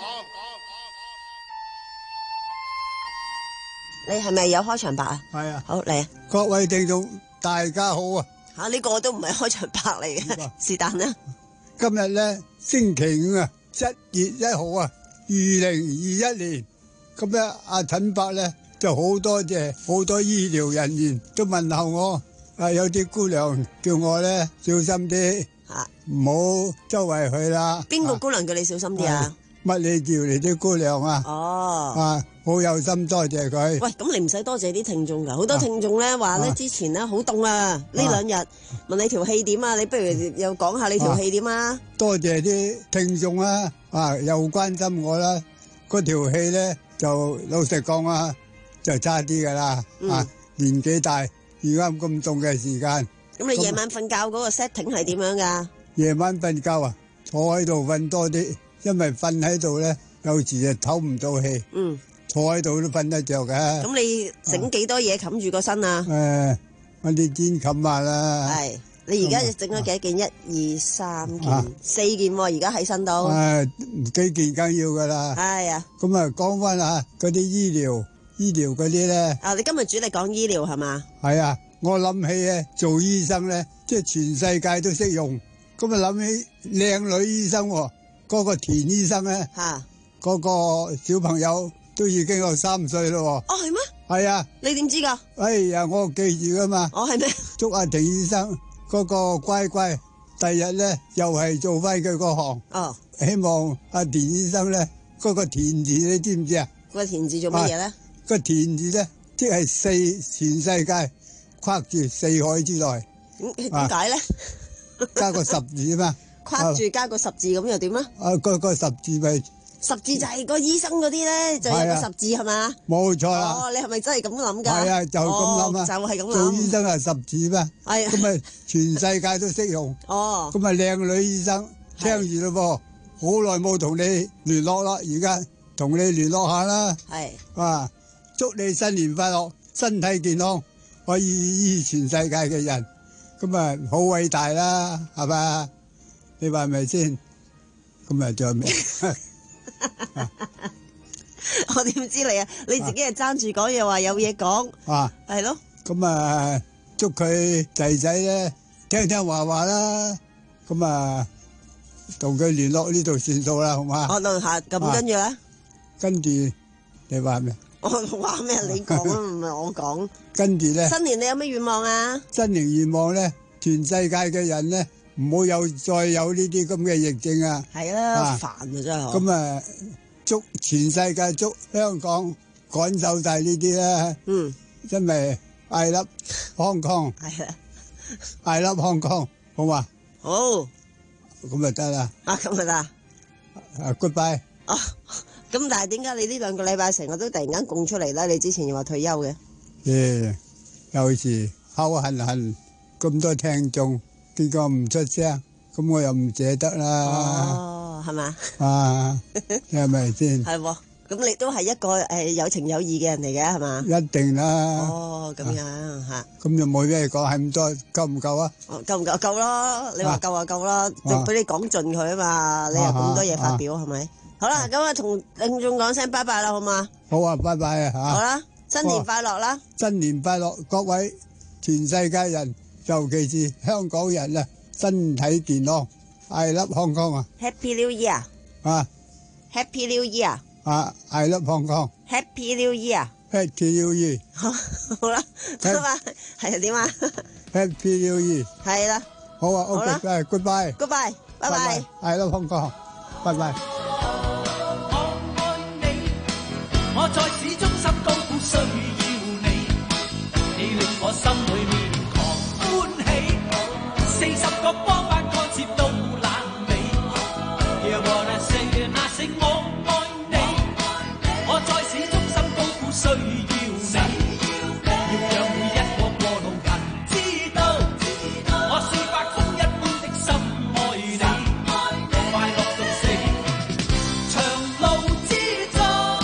你係咪有開場白啊？ 係啊， 好嚟啊！ 各位聽眾，大家好啊！ 吓、啊、呢、這個都唔係開場白嚟嘅，是但啦。 今日咧星期五啊，七月一號啊，二零二一年。咁咧，阿陳伯咧就好多謝好多醫療人員都問候我，啊有啲姑娘叫我咧小心啲，唔好、啊、周圍去啦。 邊個姑娘叫你小心啲啊？ 乜你叫你啲姑娘啊？ 哦， 啊，好有心，多謝佢。 喂，咁你唔使多謝啲聽眾噶，好多聽眾咧話咧之前咧好凍啊，呢兩日問你條氣點啊？你不如又講下你條氣點啊？多謝啲聽眾啊，啊又關心我啦，嗰條氣咧就老實講啊，就差啲噶啦，啊年紀大，而家咁凍嘅時間。咁你夜晚瞓覺嗰個 setting 係點樣噶？夜晚瞓覺啊，坐喺度瞓多啲。因為瞓喺度咧，有時就唞唔到氣。嗯，坐喺度都瞓得着嘅。咁你整幾多嘢冚住個身啊？誒，我啲氈冚下啦。係，你而家整咗幾件？一、二、三件，四件喎。而家喺身度。誒，幾件梗要噶啦。係啊。咁啊，講翻下嗰啲醫療，醫療嗰啲咧。啊，你今日主力講醫療係嘛？係啊，我諗起咧，做醫生咧，即係全世界都識用。咁啊，諗起靚女醫生喎。嗰個田醫生咧，嗰個小朋友都已經有三歲咯。哦，係咩？係啊。你點知噶？哎呀，我記住噶嘛。哦，係咩？祝阿田醫生嗰個乖乖，第日咧又係做翻佢個行。哦。希望阿田醫生咧，嗰個田字你知唔知啊？個田字做乜嘢咧？個田字咧，即係四全世界跨住四海之內。點點解咧？加個十字啊嘛。跨住加個十字咁又點啊？啊，個個十字咪十字就係個醫生嗰啲咧，就有個十字係嘛？冇錯啦。哦，你係咪真係咁諗噶？係啊，就咁諗啊，就係咁諗。做醫生係十字咩？係。咁咪全世界都識用。哦。咁咪靚女醫生，聽住咯噃，好耐冇同你聯絡啦，而家同你聯絡下啦。係。啊，祝你新年快樂，身體健康，可以醫全世界嘅人，咁啊好偉大啦，係嘛？你話係咪先？咁啊，仲有咩？我點知你啊？你自己係爭住講嘢，話有嘢講啊，係咯。咁啊，祝佢仔仔咧聽聽話話啦。咁啊，同佢聯絡呢度算數啦，好嘛？哦，樓下咁跟住咧？跟住你話咩？我話咩？你講啊，唔係我講。跟住咧？新年你有咩願望啊？新年願望咧，全世界嘅人咧。唔好有再有呢啲咁嘅疫症啊！係啦，煩啊真係。咁啊，祝全世界祝香港趕走晒呢啲啦。嗯，因為 I love Hong Kong。係啊 ，I love Hong Kong，好嘛？好，咁就得啦。啊，咁就得。啊 ，goodbye。哦，咁但係點解你呢兩個禮拜成日都突然間供出嚟咧？你之前又話退休嘅。誒，有時口痕痕咁多聽眾。結果唔出聲，咁我又唔捨得啦。哦，係嘛？啊，你係咪先？係喎。 咁你都係一個誒有情有義嘅人嚟嘅係嘛？ 一定啦。 哦，咁樣嚇。 咁就冇咩講，係咁多夠唔夠啊？ 哦，夠唔夠？夠咯，你話夠就夠啦，就俾你講盡佢啊嘛！你有咁多嘢發表係咪？好啦，咁啊同聽眾講聲拜拜啦，好嘛？ 好啊，拜拜啊嚇！ 好啦，新年快樂啦！ 新年快樂，各位全世界人，尤其是香港人啊，身體健康，I love Hong Kong啊 ！Happy New Year！啊 ！Happy New Year！ 啊 ！I love Hong Kong！Happy New Year！Happy New Year！ 好，好啦，咁啊，係點啊 ？Happy New Year！係啦， 好啊，OK，Goodbye，Goodbye， 拜拜 ，I love Hong Kong，拜拜。 我在市中心高呼需要你，你令我心裏面狂歡喜，四十個光板干涉到冷尾。You wanna sing I sing 我愛你，我在市中心高呼需要你，要讓每一個過路人知道，我是白風一般的心愛你，快樂到死，長路之中。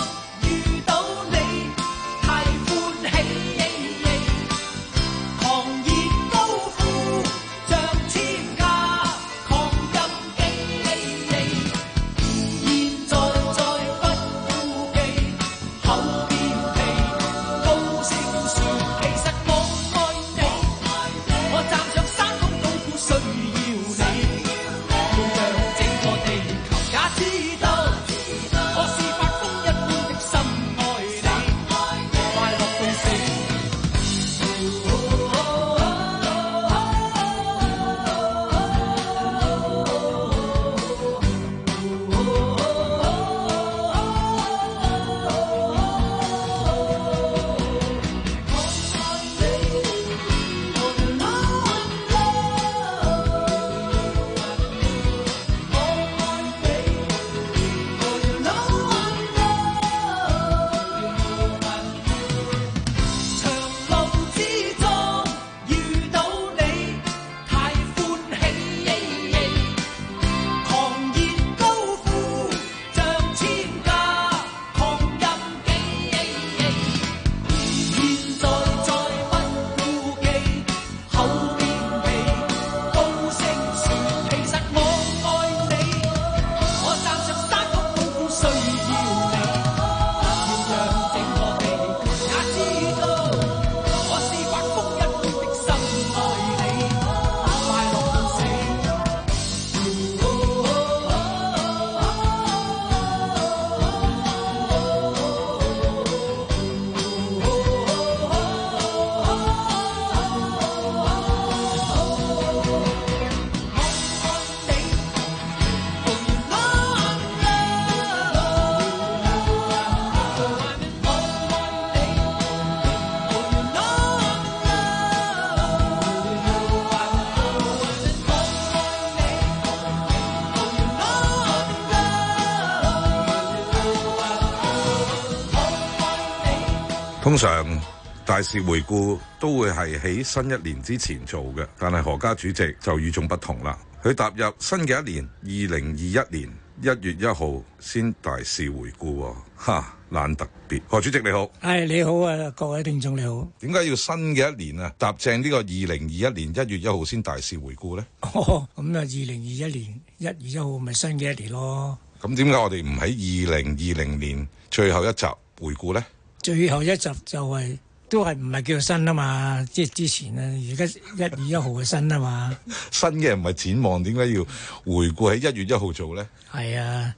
通常大事回顧都會係喺新一年之前做嘅，但係何家主席就與眾不同啦。佢踏入新嘅一年，二零二一年一月一號先大事回顧喎，哈，懶特別。何主席你好， 係你好啊，各位聽眾你好。 點解要新嘅一年啊？踏正呢個二零二一年一月一號先大事回顧呢？ 哦，咁啊，二零二一年一月一號咪新嘅一年咯。 咁點解我哋唔喺二零二零年最後一集回顧呢？ 最後一集就係、是、都係唔係叫做新啊嘛，即係之前啊，而家一月一號係新啊嘛。 新嘅唔係展望，點解要回顧喺一月一號做呢？ 係啊，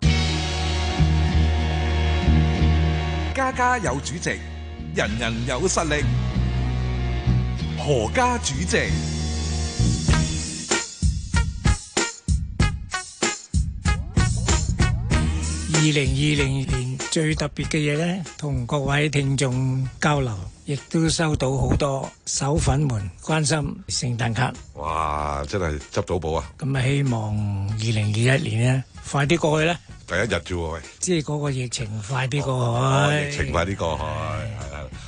家家有主席，人人有實力。何家主席。 二零二零年最特別嘅嘢咧，同各位聽眾交流，亦都收到好多手粉們關心聖誕卡。 哇！真係執到寶啊！ 咁啊，希望二零二一年咧快啲過去咧。 第一日啫喎，喂！ 即係嗰個疫情快啲過去。 哦哦、疫情快啲過去，係啊！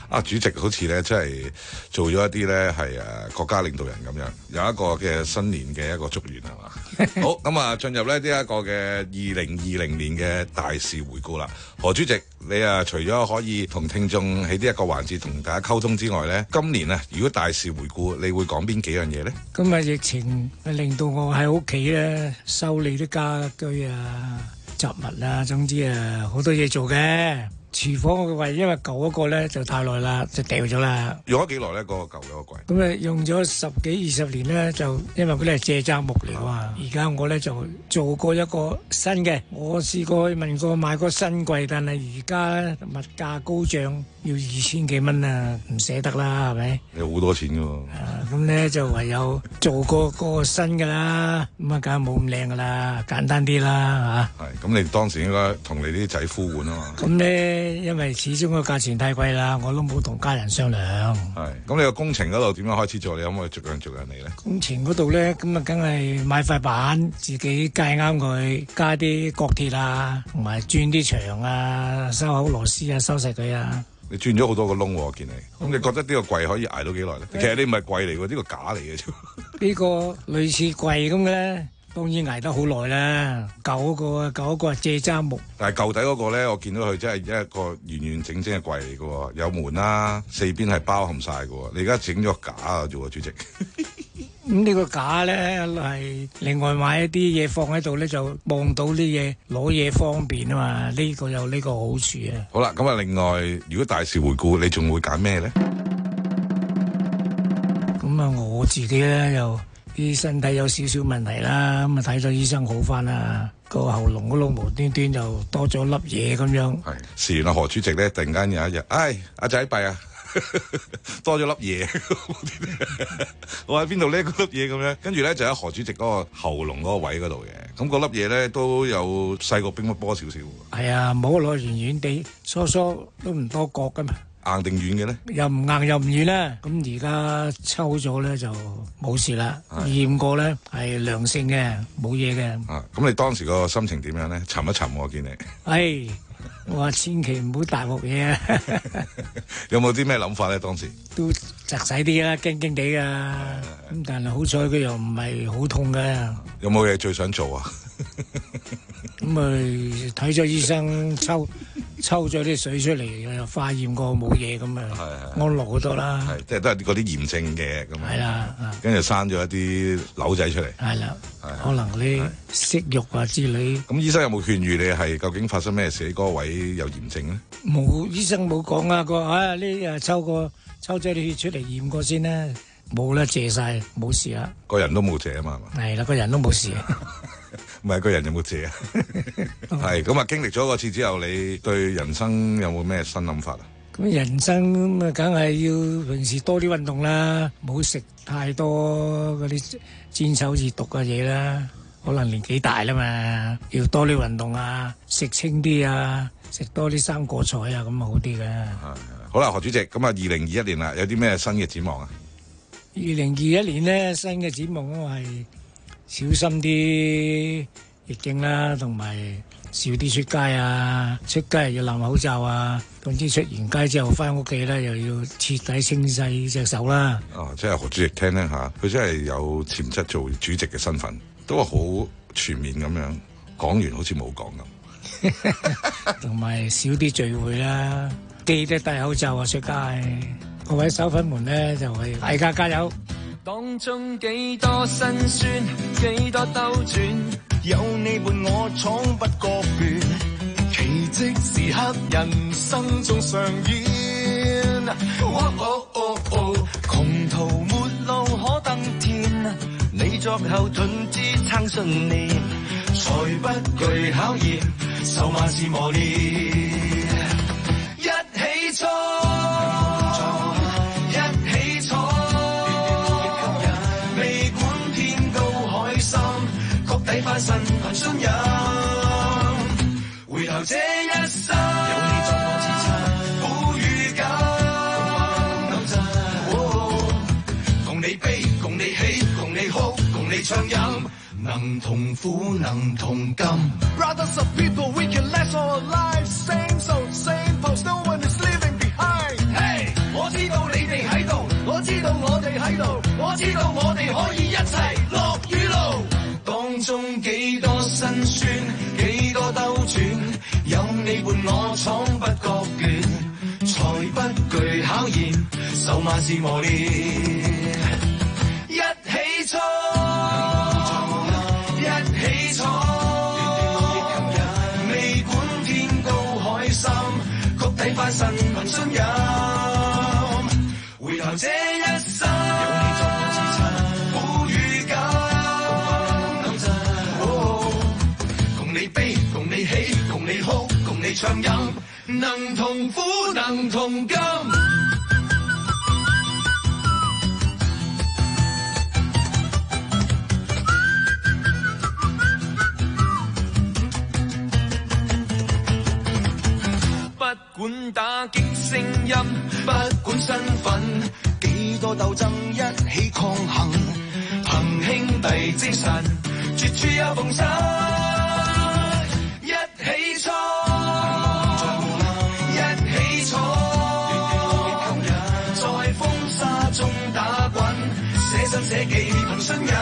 啊，主席好似咧，真係做咗一啲咧係誒國家領導人咁樣，有一個嘅新年嘅一個祝願係嘛？好，咁啊，進入咧呢一個嘅二零二零年嘅大事回顧啦。何主席，你啊除咗可以同聽眾喺呢一個環節同大家溝通之外咧，今年啊，如果大事回顧，你會講邊幾樣嘢咧？ 今日疫情令到我喺屋企咧修理啲家居啊、雜物啊，總之啊好多嘢做嘅。廚房嘅櫃，因為舊嗰個咧就太耐啦，就掉咗啦。 用咗幾耐咧？嗰、嗰個舊嗰個櫃咁啊，用咗十幾二十年咧，就因為嗰啲係蔗渣木嚟㗎嘛。而家我咧就做過一個新嘅，我試過問過買個新櫃，但係而家物價高漲，要二千幾蚊啊，唔捨得啦，係咪？ 有好多錢㗎喎。 咁咧就唯有做過個新㗎啦，咁啊梗係冇咁靚㗎啦，簡單啲啦嚇。 係，咁你當時應該同你啲仔呼喚啊嘛。 咁咧。因為始終個價錢太貴啦，我都冇同家人商量。 係，咁你個工程嗰度點樣開始做？你可唔可以逐樣逐樣嚟咧？ 工程嗰度咧，咁啊，梗係買塊板，自己計啱佢，加啲角鐵啊，同埋鑽啲牆啊，收口螺絲啊，收實佢啊。 你鑽咗好多個窿喎，我見你。咁你覺得呢個櫃可以捱到幾耐咧？其實你唔係櫃嚟喎，呢個架嚟嘅啫。 呢個類似櫃咁嘅咧。當然捱得好耐啦，舊嗰個舊嗰個係蔗渣木， 但係舊底嗰個咧，我見到佢真係一個完完整整嘅櫃嚟嘅，有門啦，四邊係包含晒嘅。你而家整咗架啊，做啊主席。 咁呢個架咧係另外買一啲嘢放喺度咧，就望到啲嘢攞嘢方便啊嘛。呢個有呢個好處啊。 好啦，咁啊，另外如果大事回顧，你仲會揀咩咧？ 咁啊，我自己咧又。啲身體有少少問題啦，咁啊睇咗醫生好翻啦，個喉嚨嗰度無端端就多咗粒嘢咁樣。 係，事緣啊何主席咧，突然間有一日，唉，阿仔弊啊，多咗粒嘢，我喺邊度呢？嗰粒嘢咁樣，跟住咧就喺何主席嗰個喉嚨嗰個位嗰度嘅，咁嗰粒嘢咧都有細過乒乓波少少。 係啊，冇攞圓圓地，疏疏都唔多角噶嘛。 硬定軟嘅咧？ 又唔硬又唔軟啦。咁而家抽咗咧就冇事啦。驗過咧係良性嘅，冇嘢嘅。 啊，咁你當時個心情點樣咧？沉一沉我見你。 係，我話千祈唔好大鑊嘢啊！ 有冇啲咩諗法咧？當時都窒使啲啦，驚驚地噶。咁但係好彩佢又唔係好痛嘅。 有冇嘢最想做啊？ 咁咪睇咗醫生抽。抽咗啲水出嚟，又化驗過冇嘢咁啊，安樂好多啦。 係，即係都係嗰啲炎症嘅咁。係啦， 跟住生咗一啲瘤仔出嚟。 係啦，可能啲息肉啊之類。 咁醫生有冇勸喻你係究竟發生咩事？嗰個位有炎症咧？ 冇，醫生冇講啊，佢話啊呢誒抽個抽咗啲血出嚟驗過先啦，冇啦，謝晒，冇事啦。 個人都冇謝啊嘛，係嘛？ 係啦，個人都冇事。 唔係個人有冇謝啊？係咁啊！經歷咗嗰次之後，你對人生有冇咩新諗法啊？ 咁人生咁啊，梗係要平時多啲運動啦，唔好食太多嗰啲煎炒熱毒嘅嘢啦。可能年紀大啦嘛，要多啲運動啊，食清啲啊，食多啲生果菜啊，咁好啲嘅。 係好啦，何主席，咁啊，二零二一年啦，有啲咩新嘅展望啊？ 二零二一年咧，新嘅展望我係。小心啲疫症啦，同埋少啲出街啊！出街又要攬口罩啊！總之出完街之後翻屋企咧，又要徹底清洗隻手啦。 哦，即係何主席聽咧嚇，佢真係有潛質做主席嘅身份，都係好全面咁樣講完，好似冇講咁。 同埋少啲聚會啦，記得戴口罩啊！出街，各位手粉們咧就係大家加油。 當中幾多辛酸，幾多兜轉，有你伴我闖不覺倦，奇蹟時刻人生中上演。哦哦哦哦，窮途末路可登天，你作後盾支撐信念，才不懼考驗，受萬事磨練，一起衝。抵翻身憑信任，回頭這一生有你作我支撐，苦與甘共爭，共你悲，共你喜，共你哭，共你暢飲，能同苦，能同甘。Brothers of people, we can last all our lives. Same soul, same pulse, no one is leaving behind. Hey! 我知道我哋喺度，我知道我哋可以一齊落雨路。當中幾多辛酸，幾多兜轉，有你伴我闖不覺倦，才不懼考驗，受萬事磨練，一起衝，一起闖，未管天高海深，谷底翻身憑信任，回頭這一生有你作我支撐，苦與甘，哦，共你悲，共你喜，共你哭，共你暢飲，能同苦，能同甘。不管打擊聲音，不管身份，幾多鬥爭一起抗衡，憑兄弟精神，絕處有逢生，一起衝，一起闖，在風沙中打滾，捨身捨己憑信任，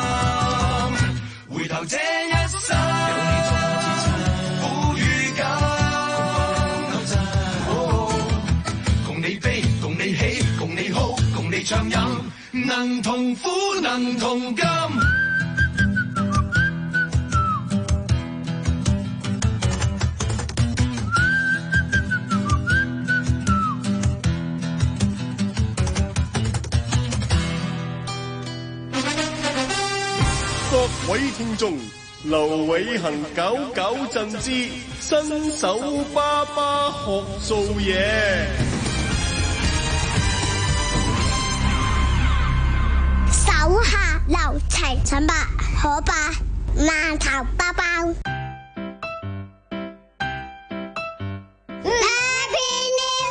回頭這一生有你作我支撐，苦與甘。共你哭，共你暢飲，能同苦，能同甘。 各位聽眾，劉偉恒搞搞震之新手爸爸學做嘢。 手下留情，陳伯可伯饅頭包包。Happy New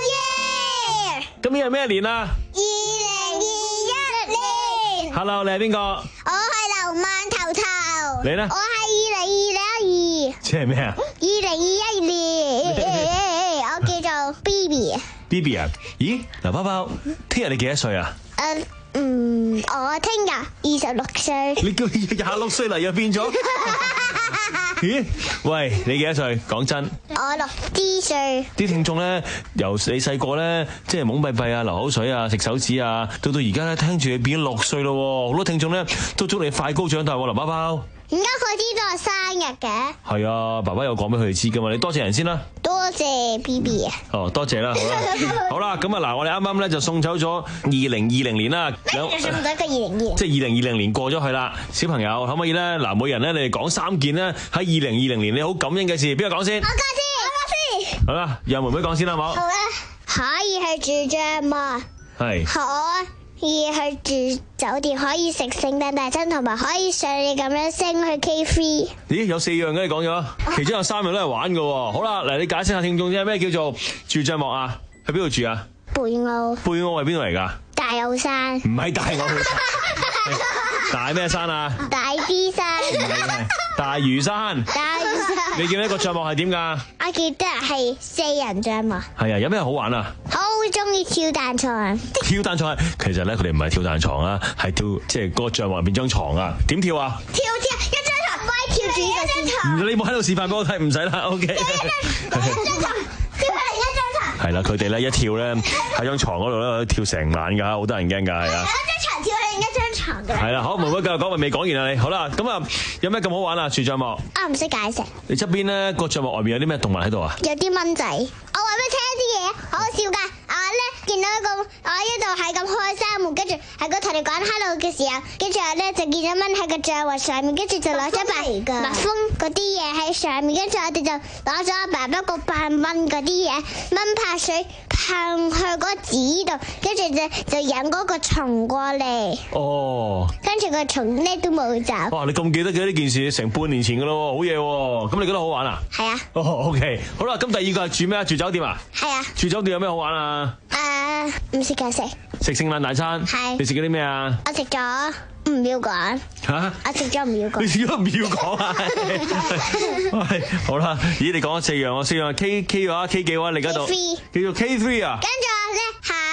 Year！ 今年係咩年啊？ 二零二一年。 Hello， 你係邊個？ 我係劉饅頭頭。 你呢？ 我係二零二二。 即係咩啊？ 二零二一年，我叫做 B B。 B B 啊？咦，劉包包，聽日你幾多歲啊？ 誒。嗯，我聽日二十六歲。 你叫廿六歲嚟又變咗？咦？喂，你幾多歲？講真。 我六支歲。 啲聽眾咧，由你細個咧，即係懵閉閉啊、流口水啊、食手指啊，到到而家咧，聽住你變咗六歲咯。好多聽眾咧都祝你快高長大喎，劉包包。 點解佢知道我生日嘅？ 係啊，爸爸有講俾佢哋知噶嘛。你多謝人先啦。 多謝 B B 啊。 哦，多謝啦，好啦，好啦，咁啊嗱，我哋啱啱咧就送走咗二零二零年啦。 送咗個二零二。 即係二零二零年過咗去啦。小朋友可唔可以咧？嗱，每人咧你哋講三件咧喺二零二零年你好感恩嘅事，邊個講先？ 我講先，我講先。 好啦，讓妹妹講先啦，好冇？ 好啦，可以去住帳幕。係。可以去住酒店，可以食聖誕大餐，同埋可以上你咁樣升去 K 三。 咦，有四樣嘅你講咗，其中有三樣都係玩嘅。好啦，嚟你解釋下聽眾啫，咩叫做住帳幕啊？喺邊度住啊？ 貝澳。 貝澳係邊度嚟噶？ 大澳山。 唔係大澳山。大咩山啊？ 大 B 山。 大嶼山。 大嶼山。 你記得個帳幕係點噶？ 我記得係四人帳幕。 係啊，有咩好玩啊？ 好中意跳彈床。 跳彈床，其實咧佢哋唔係跳彈床啊，係跳即係個帳幕入邊張床啊。點跳啊？ 跳跳一張床，喂，跳住一張床。 你冇喺度示範俾我睇，唔使啦 ，OK。 跳一張床，跳翻另一張床。 係啦，佢哋咧一跳咧喺張床嗰度咧跳成晚㗎，好得人驚㗎，係啊。 一張床跳另一張床㗎。 係啦，好，妹妹繼續講，咪未講完啊你。好啦，咁啊，有咩咁好玩啊？住帳幕。 我唔識解釋。 你側邊咧個帳幕外面有啲咩動物喺度啊？ 有啲蚊仔。我話俾你聽啲嘢，好好笑㗎。我咧見到一個，我一度係咁開山門，跟住係個同你講 hello 嘅時候，跟住我咧就見咗蚊喺個帳幕上面，跟住就攞咗把蜜蜂嗰啲嘢喺上面，跟住我哋就攞咗阿爸爸個扮蚊嗰啲嘢，蚊拍水噴去嗰紙度，跟住就就引嗰個蟲過嚟。 哦。跟住個蟲咧都冇走。 哇！你咁記得嘅呢件事，成半年前㗎咯，好嘢喎！咁你覺得好玩啊？ 係啊。 哦 ，OK， 好啦，咁第二個係住咩啊？住酒店啊？ 係啊。 住酒店有咩好玩啊？ 誒，唔識解釋。 食聖誕大餐。係。你食咗啲咩啊？ 我食咗唔要講。嚇！我食咗唔要講。 你食咗唔要講啊？係。好啦，咦？你講咗四樣，我四樣 K K 嘅話 K 幾話？你而家度？叫做 K 三啊。 跟住咧下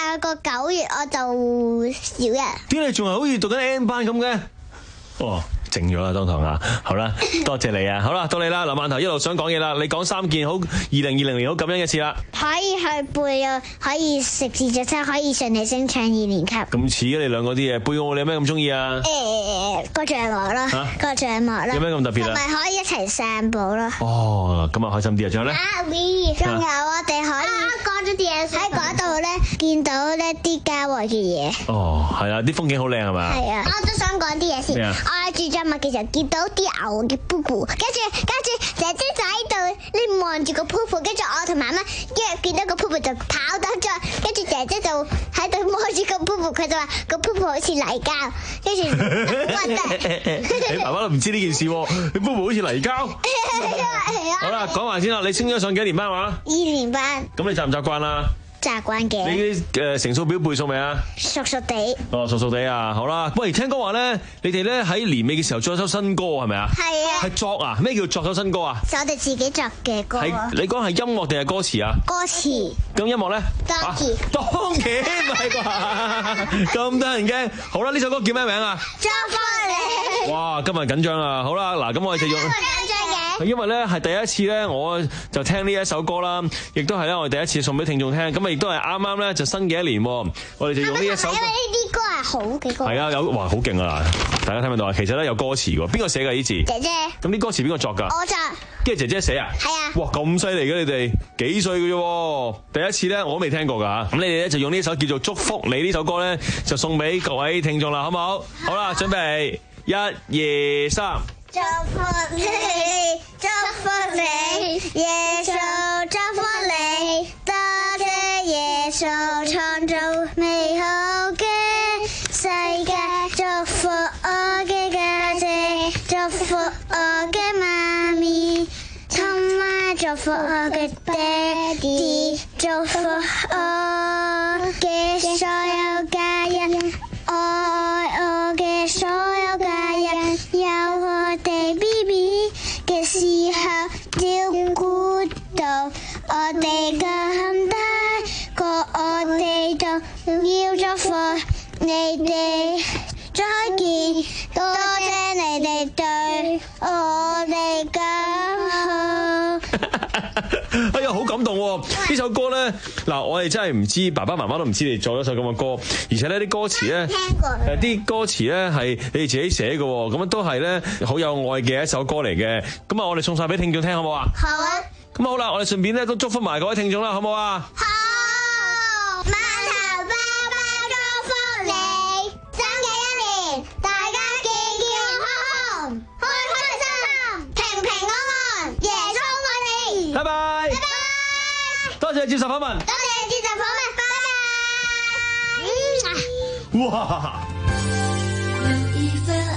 下個九月我就小一。 點解你仲係好似讀緊 N 班咁嘅？哦。靜咗啦，當堂啊，好啦，多謝你啊，好啦，到你啦，林饅頭一路想講嘢啦，你講三件好二零二零年好感恩嘅事啦。 可以去背啊，可以食自助餐，可以順利升上二年級。咁似嘅你兩個啲嘢，背我你有咩咁中意啊？ 誒，個帳幕啦，個帳幕啦。 有咩咁特別啊？ 同埋可以一齊散步啦。 哦，咁啊開心啲啊，仲有咧？ 啊 V，仲有我哋可以講咗啲嘢喺嗰度咧，見到呢啲郊外嘅嘢。 哦，係啊，啲風景好靚係嘛？ 係啊，我都想講啲嘢先。我住帳幕嘅時候見到啲牛嘅瀑布，跟住跟住姐姐就喺度，你望住個瀑布，跟住我同媽媽一見到個瀑布就跑得咗，跟住姐姐就喺度摸住個瀑布，佢就話個瀑布好似泥膠，跟住你爸爸都唔知呢件事喎，你瀑布好似泥膠。 係啊係啊。 好啦，講埋先啦，你升咗上幾年班話？ 二年班。 咁你習唔習慣啊？ 習慣嘅。 你啲誒乘數表背數未啊？ 熟熟地。 哦，熟熟地啊，好啦。喂，聽講話咧，你哋咧喺年尾嘅時候作首新歌係咪啊？係啊。係作啊？咩叫作首新歌啊？ 就我哋自己作嘅歌。 係你講係音樂定係歌詞啊？ 歌詞。 咁音樂咧？ 當然。 當然唔係啩？咁得人驚。好啦，呢首歌叫咩名啊？ 祝福你。 哇，今日緊張啦。好啦，嗱，咁我哋就用。因為咧係第一次咧，我就聽呢一首歌啦，亦都係咧我哋第一次送俾聽眾聽，咁啊亦都係啱啱咧就新嘅一年，我哋就用呢一首歌。因為呢啲歌係好嘅歌。係啊，有哇好勁啊！大家聽唔聽到啊？其實咧有歌詞嘅，邊個寫嘅呢字？姐姐。咁啲歌詞邊個作㗎？我作。跟住姐姐寫啊？係啊。哇，咁犀利嘅你哋，幾歲嘅啫？第一次咧我都未聽過㗎嚇。咁你哋咧就用呢首叫做《祝福你》呢首歌咧，就送俾各位聽眾啦，好唔好？好啦，準備一、二、三。 祝福你，祝福你，耶穌祝福你，多謝耶穌創造美好嘅世界，祝福我嘅家姐，祝福我嘅媽咪，同埋祝福我嘅爹哋，祝福我嘅所有家人，愛我嘅所有家人，有我哋 B B 嘅時候照顧到我哋咁大個，我哋就要祝福你哋再見，多謝你哋對我哋咁好。 哎呀，好感動喎！呢首歌咧，嗱，我哋真係唔知，爸爸媽媽都唔知你做咗首咁嘅歌，而且呢啲歌詞咧，誒啲歌詞咧係你哋自己寫嘅，咁樣都係咧好有愛嘅一首歌嚟嘅。咁啊，我哋送晒俾聽眾聽好唔好啊？好啊！咁好啦，我哋順便咧都祝福埋各位聽眾啦，好唔好啊？好！ 饅頭爸爸祝福你，新嘅一年大家健健康康，開開心心，平平安安，耶穌愛你。 拜拜。拜拜。多謝接受訪問。 多謝接受訪問。拜拜。 哇！ 一份